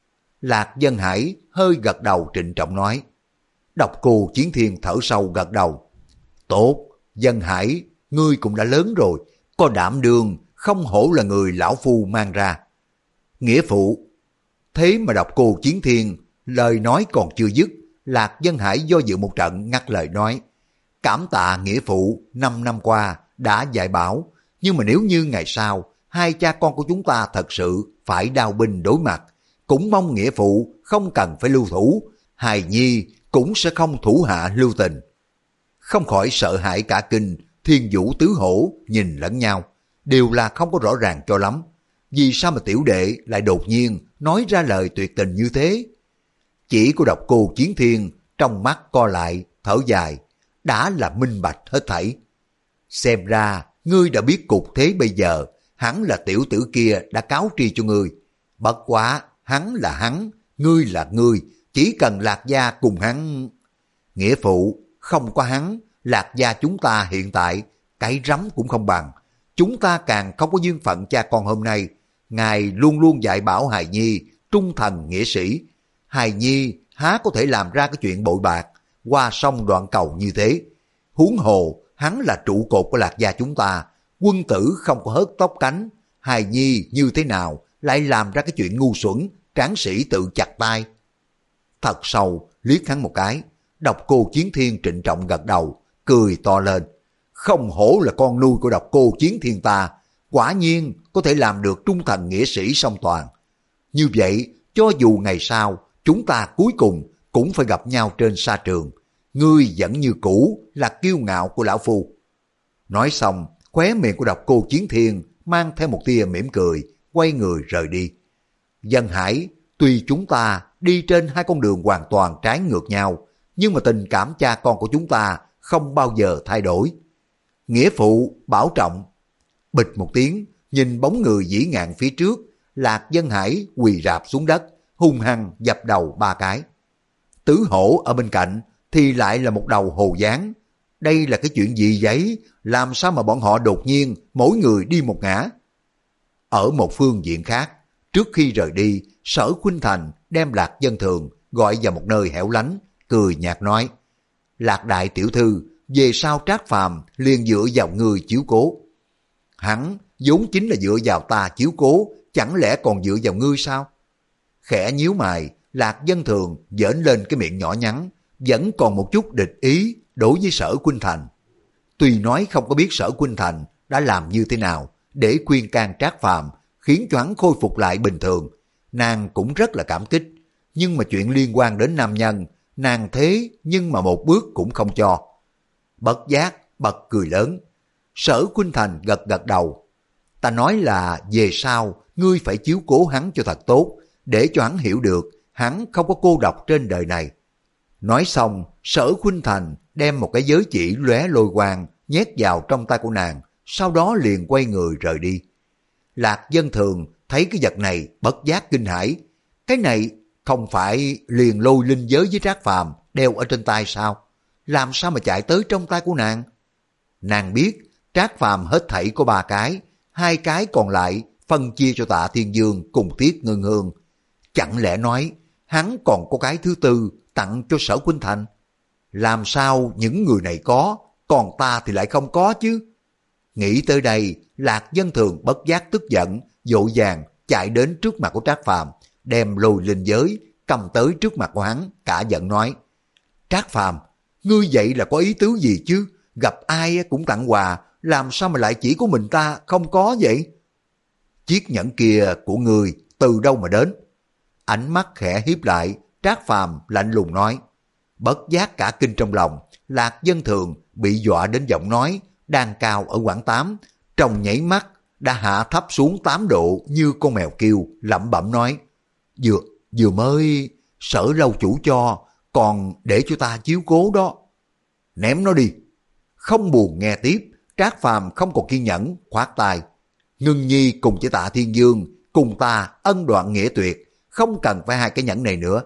S1: Lạc Dân Hải hơi gật đầu trịnh trọng nói. Độc Cô Chiến Thiên thở sâu gật đầu. Tốt, Dân Hải, ngươi cũng đã lớn rồi, có đảm đương, không hổ là người lão phu mang ra. Nghĩa phụ. Thế mà Độc Cô Chiến Thiên, lời nói còn chưa dứt, Lạc Dân Hải do dự một trận ngắt lời nói. Cảm tạ nghĩa phụ, năm năm qua đã dạy bảo, nhưng mà nếu như ngày sau, hai cha con của chúng ta thật sự phải đao binh đối mặt, cũng mong nghĩa phụ không cần phải lưu thủ, hài nhi cũng sẽ không thủ hạ lưu tình. Không khỏi sợ hãi cả kinh, Thiên Vũ tứ hổ nhìn lẫn nhau, đều là không có rõ ràng cho lắm. Vì sao mà tiểu đệ lại đột nhiên nói ra lời tuyệt tình như thế? Chỉ của Độc Cô Chiến Thiên trong mắt co lại, thở dài, đã là minh bạch hết thảy. Xem ra, ngươi đã biết cục thế bây giờ, hắn là tiểu tử kia đã cáo tri cho ngươi. Bất quá, hắn là hắn, ngươi là ngươi, chỉ cần Lạc Gia cùng hắn. Nghĩa phụ, không có hắn, Lạc Gia chúng ta hiện tại, cái rắm cũng không bằng. Chúng ta càng không có duyên phận cha con hôm nay. Ngài luôn luôn dạy bảo hài nhi, trung thần nghĩa sĩ. Hài nhi há có thể làm ra cái chuyện bội bạc, qua sông đoạn cầu như thế. Huống hồ, hắn là trụ cột của Lạc Gia chúng ta, quân tử không có hớt tóc cánh. Hài nhi như thế nào lại làm ra cái chuyện ngu xuẩn, tráng sĩ tự chặt tay. Thật sâu liếc hắn một cái, Độc Cô Chiến Thiên trịnh trọng gật đầu, cười to lên. Không hổ là con nuôi của Độc Cô Chiến Thiên ta, quả nhiên có thể làm được trung thần nghĩa sĩ song toàn. Như vậy, cho dù ngày sau chúng ta cuối cùng cũng phải gặp nhau trên sa trường, ngươi vẫn như cũ là kiêu ngạo của lão phu. Nói xong, khóe miệng của Độc Cô Chiến Thiên mang theo một tia mỉm cười, quay người rời đi. Dân Hải, tuy chúng ta đi trên hai con đường hoàn toàn trái ngược nhau, nhưng mà tình cảm cha con của chúng ta không bao giờ thay đổi. Nghĩa phụ, bảo trọng. Bịch một tiếng, nhìn bóng người dĩ ngạn phía trước, Lạc Dân Hải quỳ rạp xuống đất, hung hăng dập đầu ba cái. Tứ Hổ ở bên cạnh thì lại là một đầu hồ dáng. Đây là cái chuyện gì vậy? Làm sao mà bọn họ đột nhiên mỗi người đi một ngã? Ở một phương diện khác, trước khi rời đi, Sở Khuynh Thành đem Lạc Dân Thường gọi vào một nơi hẻo lánh, cười nhạt nói: Lạc đại tiểu thư, về sau Trác Phàm liền dựa vào người chiếu cố. Hắn vốn chính là dựa vào ta chiếu cố, chẳng lẽ còn dựa vào ngươi sao? Khẽ nhíu mày, Lạc Dân Thường giỡn lên cái miệng nhỏ nhắn, vẫn còn một chút địch ý đối với Sở Khuynh Thành. Tuy nói không có biết Sở Khuynh Thành đã làm như thế nào để khuyên can Trác Phàm, khiến cho hắn khôi phục lại bình thường, nàng cũng rất là cảm kích. Nhưng mà chuyện liên quan đến nam nhân, nàng thế nhưng mà một bước cũng không cho. Bất giác bật cười lớn. Sở Khuynh Thành gật gật đầu. Ta nói là về sau ngươi phải chiếu cố hắn cho thật tốt, để cho hắn hiểu được hắn không có cô độc trên đời này. Nói xong, Sở Khuynh Thành đem một cái giới chỉ lóe lôi quang nhét vào trong tay của nàng, sau đó liền quay người rời đi. Lạc Dân Thường thấy cái vật này bất giác kinh hãi. Cái này không phải liền lôi linh giới với Trác Phàm đeo ở trên tay sao? Làm sao mà chạy tới trong tay của nàng? Nàng biết Trác Phàm hết thảy có ba cái, hai cái còn lại phân chia cho Tạ Thiên Dương cùng Tiết Ngân Hương. Chẳng lẽ nói hắn còn có cái thứ tư tặng cho Sở Khuynh Thành? Làm sao những người này có, còn ta thì lại không có chứ? Nghĩ tới đây, Lạc Dân Thường bất giác tức giận, vội vàng chạy đến trước mặt của Trác Phàm, đem lôi linh giới cầm tới trước mặt của hắn, cả giận nói: Trác Phàm, ngươi vậy là có ý tứ gì chứ? Gặp ai cũng tặng quà, làm sao mà lại chỉ của mình ta không có vậy? Chiếc nhẫn kia của ngươi từ đâu mà đến? Ánh mắt khẽ hiếp lại, Trác Phàm lạnh lùng nói. Bất giác cả kinh trong lòng, Lạc Dân Thường bị dọa đến giọng nói đang cao ở quãng tám, trong nhảy mắt đã hạ thấp xuống tám độ như con mèo kêu, lẩm bẩm nói: vừa vừa mới Sở lâu chủ cho, còn để cho ta chiếu cố đó. Ném nó đi. Không buồn nghe tiếp, Trác Phàm không còn kiên nhẫn, khoát tay: Ngưng nhi cùng với Tạ Thiên Dương cùng ta ân đoạn nghĩa tuyệt, không cần phải hai cái nhẫn này nữa.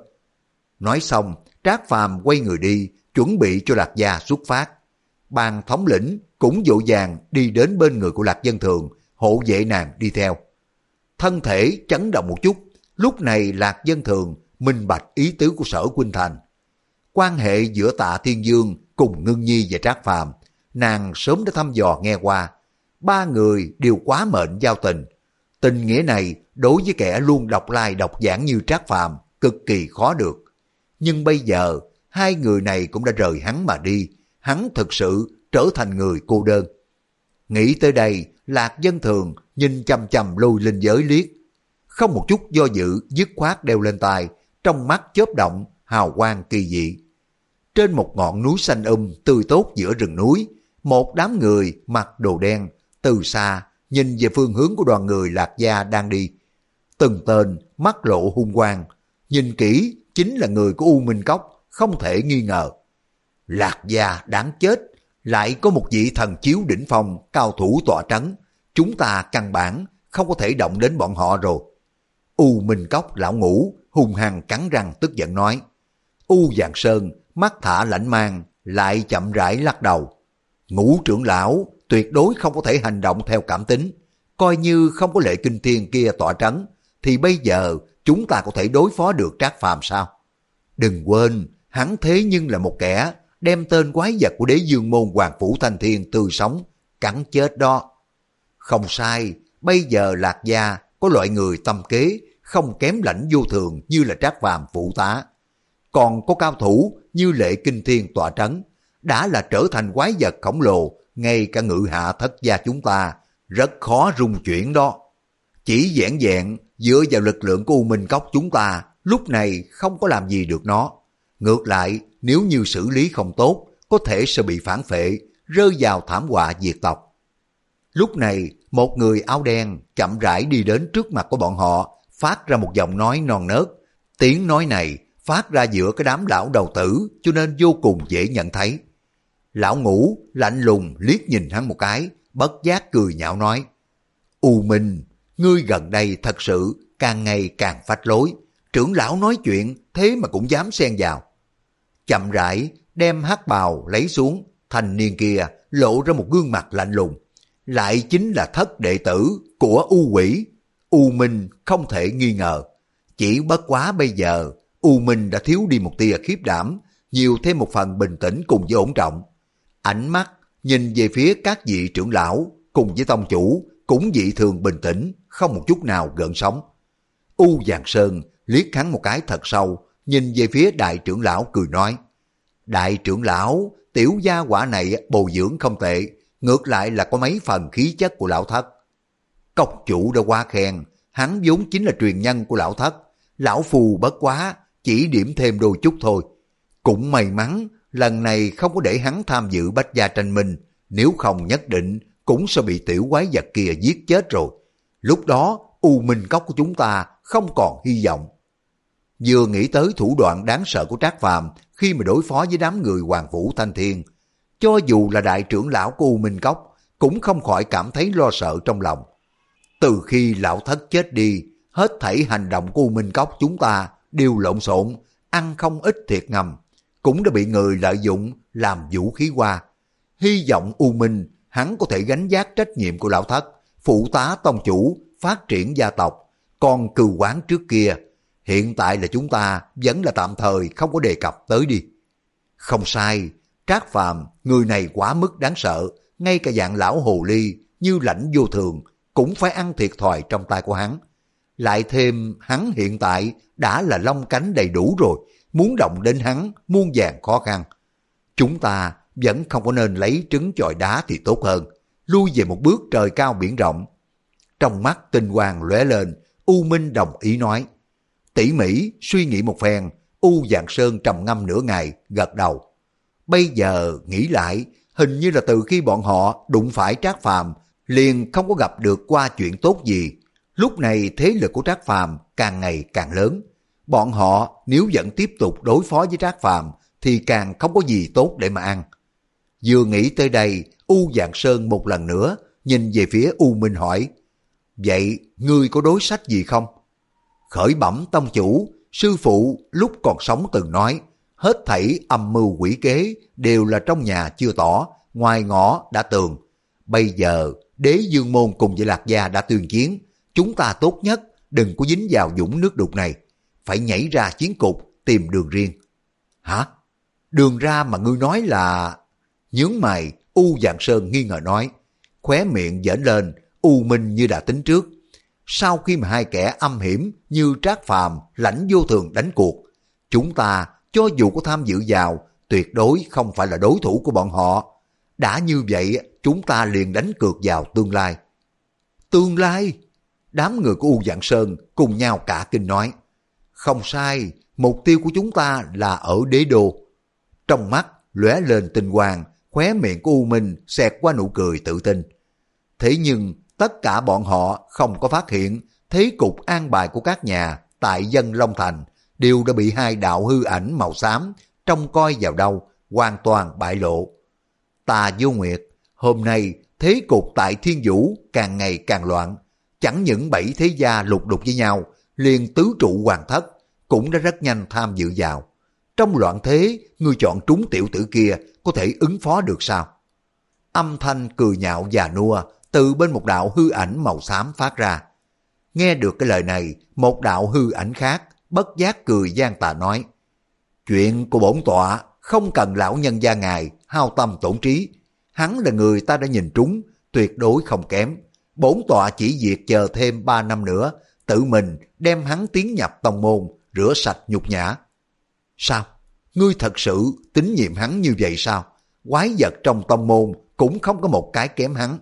S1: Nói xong, Trác Phàm quay người đi, chuẩn bị cho Lạc Gia xuất phát. Ban thống lĩnh cũng vội vàng đi đến bên người của Lạc Dân Thường, hộ vệ nàng đi theo. Thân thể chấn động một chút, lúc này Lạc Dân Thường minh bạch ý tứ của Sở Khuynh Thành. Quan hệ giữa Tạ Thiên Dương cùng Ngưng Nhi và Trác Phàm, nàng sớm đã thăm dò nghe qua. Ba người đều quá mệnh giao tình. Tình nghĩa này đối với kẻ luôn độc lai độc vãng như Trác Phàm cực kỳ khó được. Nhưng bây giờ hai người này cũng đã rời hắn mà đi, hắn thực sự trở thành người cô đơn. Nghĩ tới đây, Lạc Dân Thường nhìn chằm chằm lôi linh giới liếc, không một chút do dự, dứt khoát đeo lên tai, trong mắt chớp động hào quang kỳ dị. Trên một ngọn núi xanh um tươi tốt giữa rừng núi, một đám người mặc đồ đen từ xa nhìn về phương hướng của đoàn người Lạc Gia đang đi. Từng tên mắt lộ hung quang, nhìn kỹ chính là người của U Minh Cốc, không thể nghi ngờ. Lạc Gia đáng chết, lại có một vị thần chiếu đỉnh phong cao thủ tọa trấn, chúng ta căn bản không có thể động đến bọn họ rồi. U Minh Cốc lão Ngũ hung hăng cắn răng tức giận nói. U Giàng Sơn mắt thả lãnh mang, lại chậm rãi lắc đầu. Ngũ trưởng lão tuyệt đối không có thể hành động theo cảm tính, coi như không có Lệ Kinh Thiên kia tọa trấn, thì bây giờ chúng ta có thể đối phó được Trác Phàm sao? Đừng quên, hắn thế nhưng là một kẻ đem tên quái vật của Đế Dương môn Hoàng Phủ Thanh Thiên tươi sống cắn chết đó. Không sai, bây giờ Lạc Gia có loại người tâm kế không kém Lãnh Vô Thường như là Trác Phàm phụ tá, còn có cao thủ như Lệ Kinh Thiên tọa trấn, đã là trở thành quái vật khổng lồ, ngay cả Ngự Hạ Thất Gia chúng ta rất khó rung chuyển đó. Chỉ vẹn vẹn dựa vào lực lượng của U Minh Cốc chúng ta lúc này không có làm gì được nó. Ngược lại, nếu như xử lý không tốt, có thể sẽ bị phản phệ, rơi vào thảm họa diệt tộc. Lúc này, một người áo đen chậm rãi đi đến trước mặt của bọn họ, phát ra một giọng nói non nớt. Tiếng nói này phát ra giữa cái đám lão đầu tử, cho nên vô cùng dễ nhận thấy. Lão Ngũ lạnh lùng liếc nhìn hắn một cái, bất giác cười nhạo nói. U Minh, ngươi gần đây thật sự càng ngày càng phách lối, trưởng lão nói chuyện thế mà cũng dám xen vào. Chậm rãi đem hắc bào lấy xuống, thanh niên kia lộ ra một gương mặt lạnh lùng. Lại chính là thất đệ tử của U Quỷ. U Minh không thể nghi ngờ. Chỉ bất quá bây giờ U Minh đã thiếu đi một tia khiếp đảm, nhiều thêm một phần bình tĩnh cùng với ổn trọng. Ánh mắt nhìn về phía các vị trưởng lão cùng với tông chủ cũng dị thường bình tĩnh, không một chút nào gợn sóng. U Giàng Sơn liếc hắn một cái thật sâu, nhìn về phía đại trưởng lão cười nói. Đại trưởng lão, tiểu gia quả này bồi dưỡng không tệ, ngược lại là có mấy phần khí chất của lão thất. Cốc chủ đã quá khen, hắn vốn chính là truyền nhân của lão thất, lão phù bất quá, chỉ điểm thêm đôi chút thôi. Cũng may mắn, lần này không có để hắn tham dự bách gia tranh minh, nếu không nhất định cũng sẽ bị tiểu quái vật kia giết chết rồi. Lúc đó, U Minh Cốc của chúng ta không còn hy vọng. Vừa nghĩ tới thủ đoạn đáng sợ của Trác Phàm khi mà đối phó với đám người Hoàng Phủ Thanh Thiên, cho dù là đại trưởng lão của U Minh Cốc cũng không khỏi cảm thấy lo sợ trong lòng. Từ khi lão thất chết đi, hết thảy hành động của U Minh Cốc chúng ta đều lộn xộn, ăn không ít thiệt ngầm, cũng đã bị người lợi dụng làm vũ khí hoa. Hy vọng U Minh hắn có thể gánh vác trách nhiệm của lão thất, phụ tá tông chủ, phát triển gia tộc. Còn cừu quán trước kia, hiện tại là chúng ta vẫn là tạm thời không có đề cập tới đi. Không sai, Trác Phàm người này quá mức đáng sợ, ngay cả dạng lão hồ ly như Lãnh Vô Thường cũng phải ăn thiệt thòi trong tay của hắn. Lại thêm hắn hiện tại đã là lông cánh đầy đủ rồi, muốn động đến hắn muôn vàn khó khăn. Chúng ta vẫn không có nên lấy trứng chọi đá thì tốt hơn, lui về một bước trời cao biển rộng. Trong mắt tinh quang lóe lên, U Minh đồng ý nói. Tỉ mỉ suy nghĩ một phen, U Giàng Sơn trầm ngâm nửa ngày, gật đầu. Bây giờ nghĩ lại, hình như là từ khi bọn họ đụng phải Trác Phàm liền không có gặp được qua chuyện tốt gì. Lúc này thế lực của Trác Phàm càng ngày càng lớn. Bọn họ nếu vẫn tiếp tục đối phó với Trác Phàm thì càng không có gì tốt để mà ăn. Vừa nghĩ tới đây, U Giàng Sơn một lần nữa nhìn về phía U Minh hỏi. Vậy ngươi có đối sách gì không? Khởi bẩm tông chủ, sư phụ lúc còn sống từng nói, hết thảy âm mưu quỷ kế đều là trong nhà chưa tỏ, ngoài ngõ đã tường. Bây giờ Đế Dương môn cùng với Lạc Gia đã tuyên chiến, chúng ta tốt nhất đừng có dính vào dũng nước đục này, phải nhảy ra chiến cục tìm đường riêng. Hả? Đường ra mà ngươi nói là... Nhướng mày, U Giàng Sơn nghi ngờ nói, khóe miệng giỡn lên. U Minh như đã tính trước, sau khi mà hai kẻ âm hiểm như Trác Phàm, Lãnh Vô Thường đánh cuộc, chúng ta cho dù có tham dự vào, tuyệt đối không phải là đối thủ của bọn họ. Đã như vậy, chúng ta liền đánh cược vào tương lai. Tương lai? Đám người của U Giàng Sơn cùng nhau cả kinh nói. Không sai, mục tiêu của chúng ta là ở đế đô. Trong mắt lóe lên tinh quang, khóe miệng của U Minh xẹt qua nụ cười tự tin. Thế nhưng tất cả bọn họ không có phát hiện thế cục an bài của các nhà tại Dân Long Thành đều đã bị hai đạo hư ảnh màu xám trông coi vào đâu, hoàn toàn bại lộ. Tà Vô Nguyệt, hôm nay thế cục tại Thiên Vũ càng ngày càng loạn, chẳng những bảy thế gia lục đục với nhau, liền tứ trụ hoàng thất cũng đã rất nhanh tham dự vào. Trong loạn thế, ngươi chọn trúng tiểu tử kia có thể ứng phó được sao? Âm thanh cười nhạo già nua từ bên một đạo hư ảnh màu xám phát ra. Nghe được cái lời này, một đạo hư ảnh khác bất giác cười gian tà nói: chuyện của bổn tọa không cần lão nhân gia ngài hao tâm tổn trí. Hắn là người ta đã nhìn trúng, tuyệt đối không kém. Bổn tọa chỉ việc chờ thêm ba năm nữa, tự mình đem hắn tiến nhập tông môn, rửa sạch nhục nhã. Sao? Ngươi thật sự tín nhiệm hắn như vậy sao? Quái vật trong tông môn cũng không có một cái kém hắn.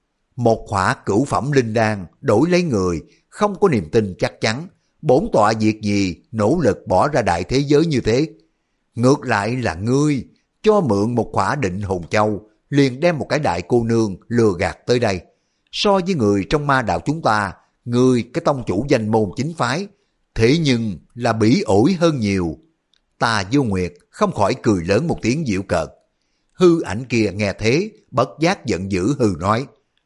S1: Một khỏa cửu phẩm linh đan đổi lấy người, không có niềm tin chắc chắn. Bổn tọa việc gì nỗ lực bỏ ra đại thế giới như thế? Ngược lại là ngươi, cho mượn một khỏa định hồn châu, liền đem một cái đại cô nương lừa gạt tới đây. So với người trong ma đạo chúng ta, ngươi cái tông chủ danh môn chính phái, thế nhưng là bỉ ổi hơn nhiều. Tà Vô Nguyệt không khỏi cười lớn một tiếng giễu cợt. Hư ảnh kia nghe thế, bất giác giận dữ hừ nói: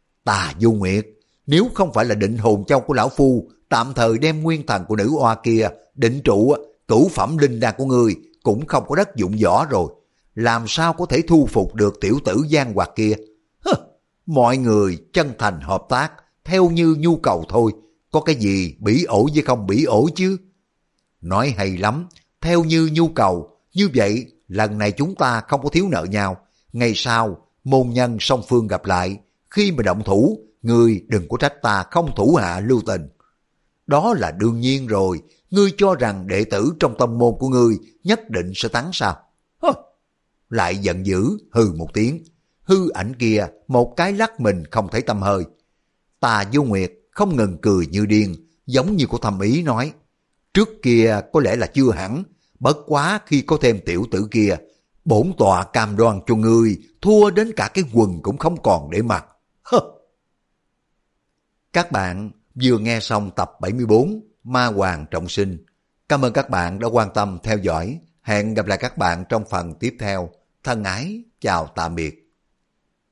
S1: Tà Vô Nguyệt, nếu không phải là định hồn châu của lão phu tạm thời đem nguyên thần của nữ oa kia định trụ, cửu phẩm linh đan của ngươi cũng không có đất dụng võ rồi, làm sao có thể thu phục được tiểu tử gian hoạt kia? Hơ, mọi người chân thành hợp tác, theo như nhu cầu thôi, có cái gì bỉ ổi với không bỉ ổi chứ? Nói hay lắm, theo như nhu cầu, như vậy lần này chúng ta không có thiếu nợ nhau, ngày sau môn nhân song phương gặp lại, khi mà động thủ, ngươi đừng có trách ta không thủ hạ lưu tình. Đó là đương nhiên rồi, ngươi cho rằng đệ tử trong tông môn của ngươi nhất định sẽ thắng sao? Hơ! Lại giận dữ, hừ một tiếng, hư ảnh kia một cái lắc mình không thấy tăm hơi. Tà Vô Nguyệt không ngừng cười như điên, giống như có thầm ý nói: trước kia có lẽ là chưa hẳn, bất quá khi có thêm tiểu tử kia, bổn tọa cam đoan cho ngươi thua đến cả cái quần cũng không còn để mặc. Hơ! Các bạn vừa nghe xong tập bảy mươi bốn Ma Hoàng Trọng Sinh. Cảm ơn các bạn đã quan tâm theo dõi. Hẹn gặp lại các bạn trong phần tiếp theo. Thân ái, chào tạm biệt.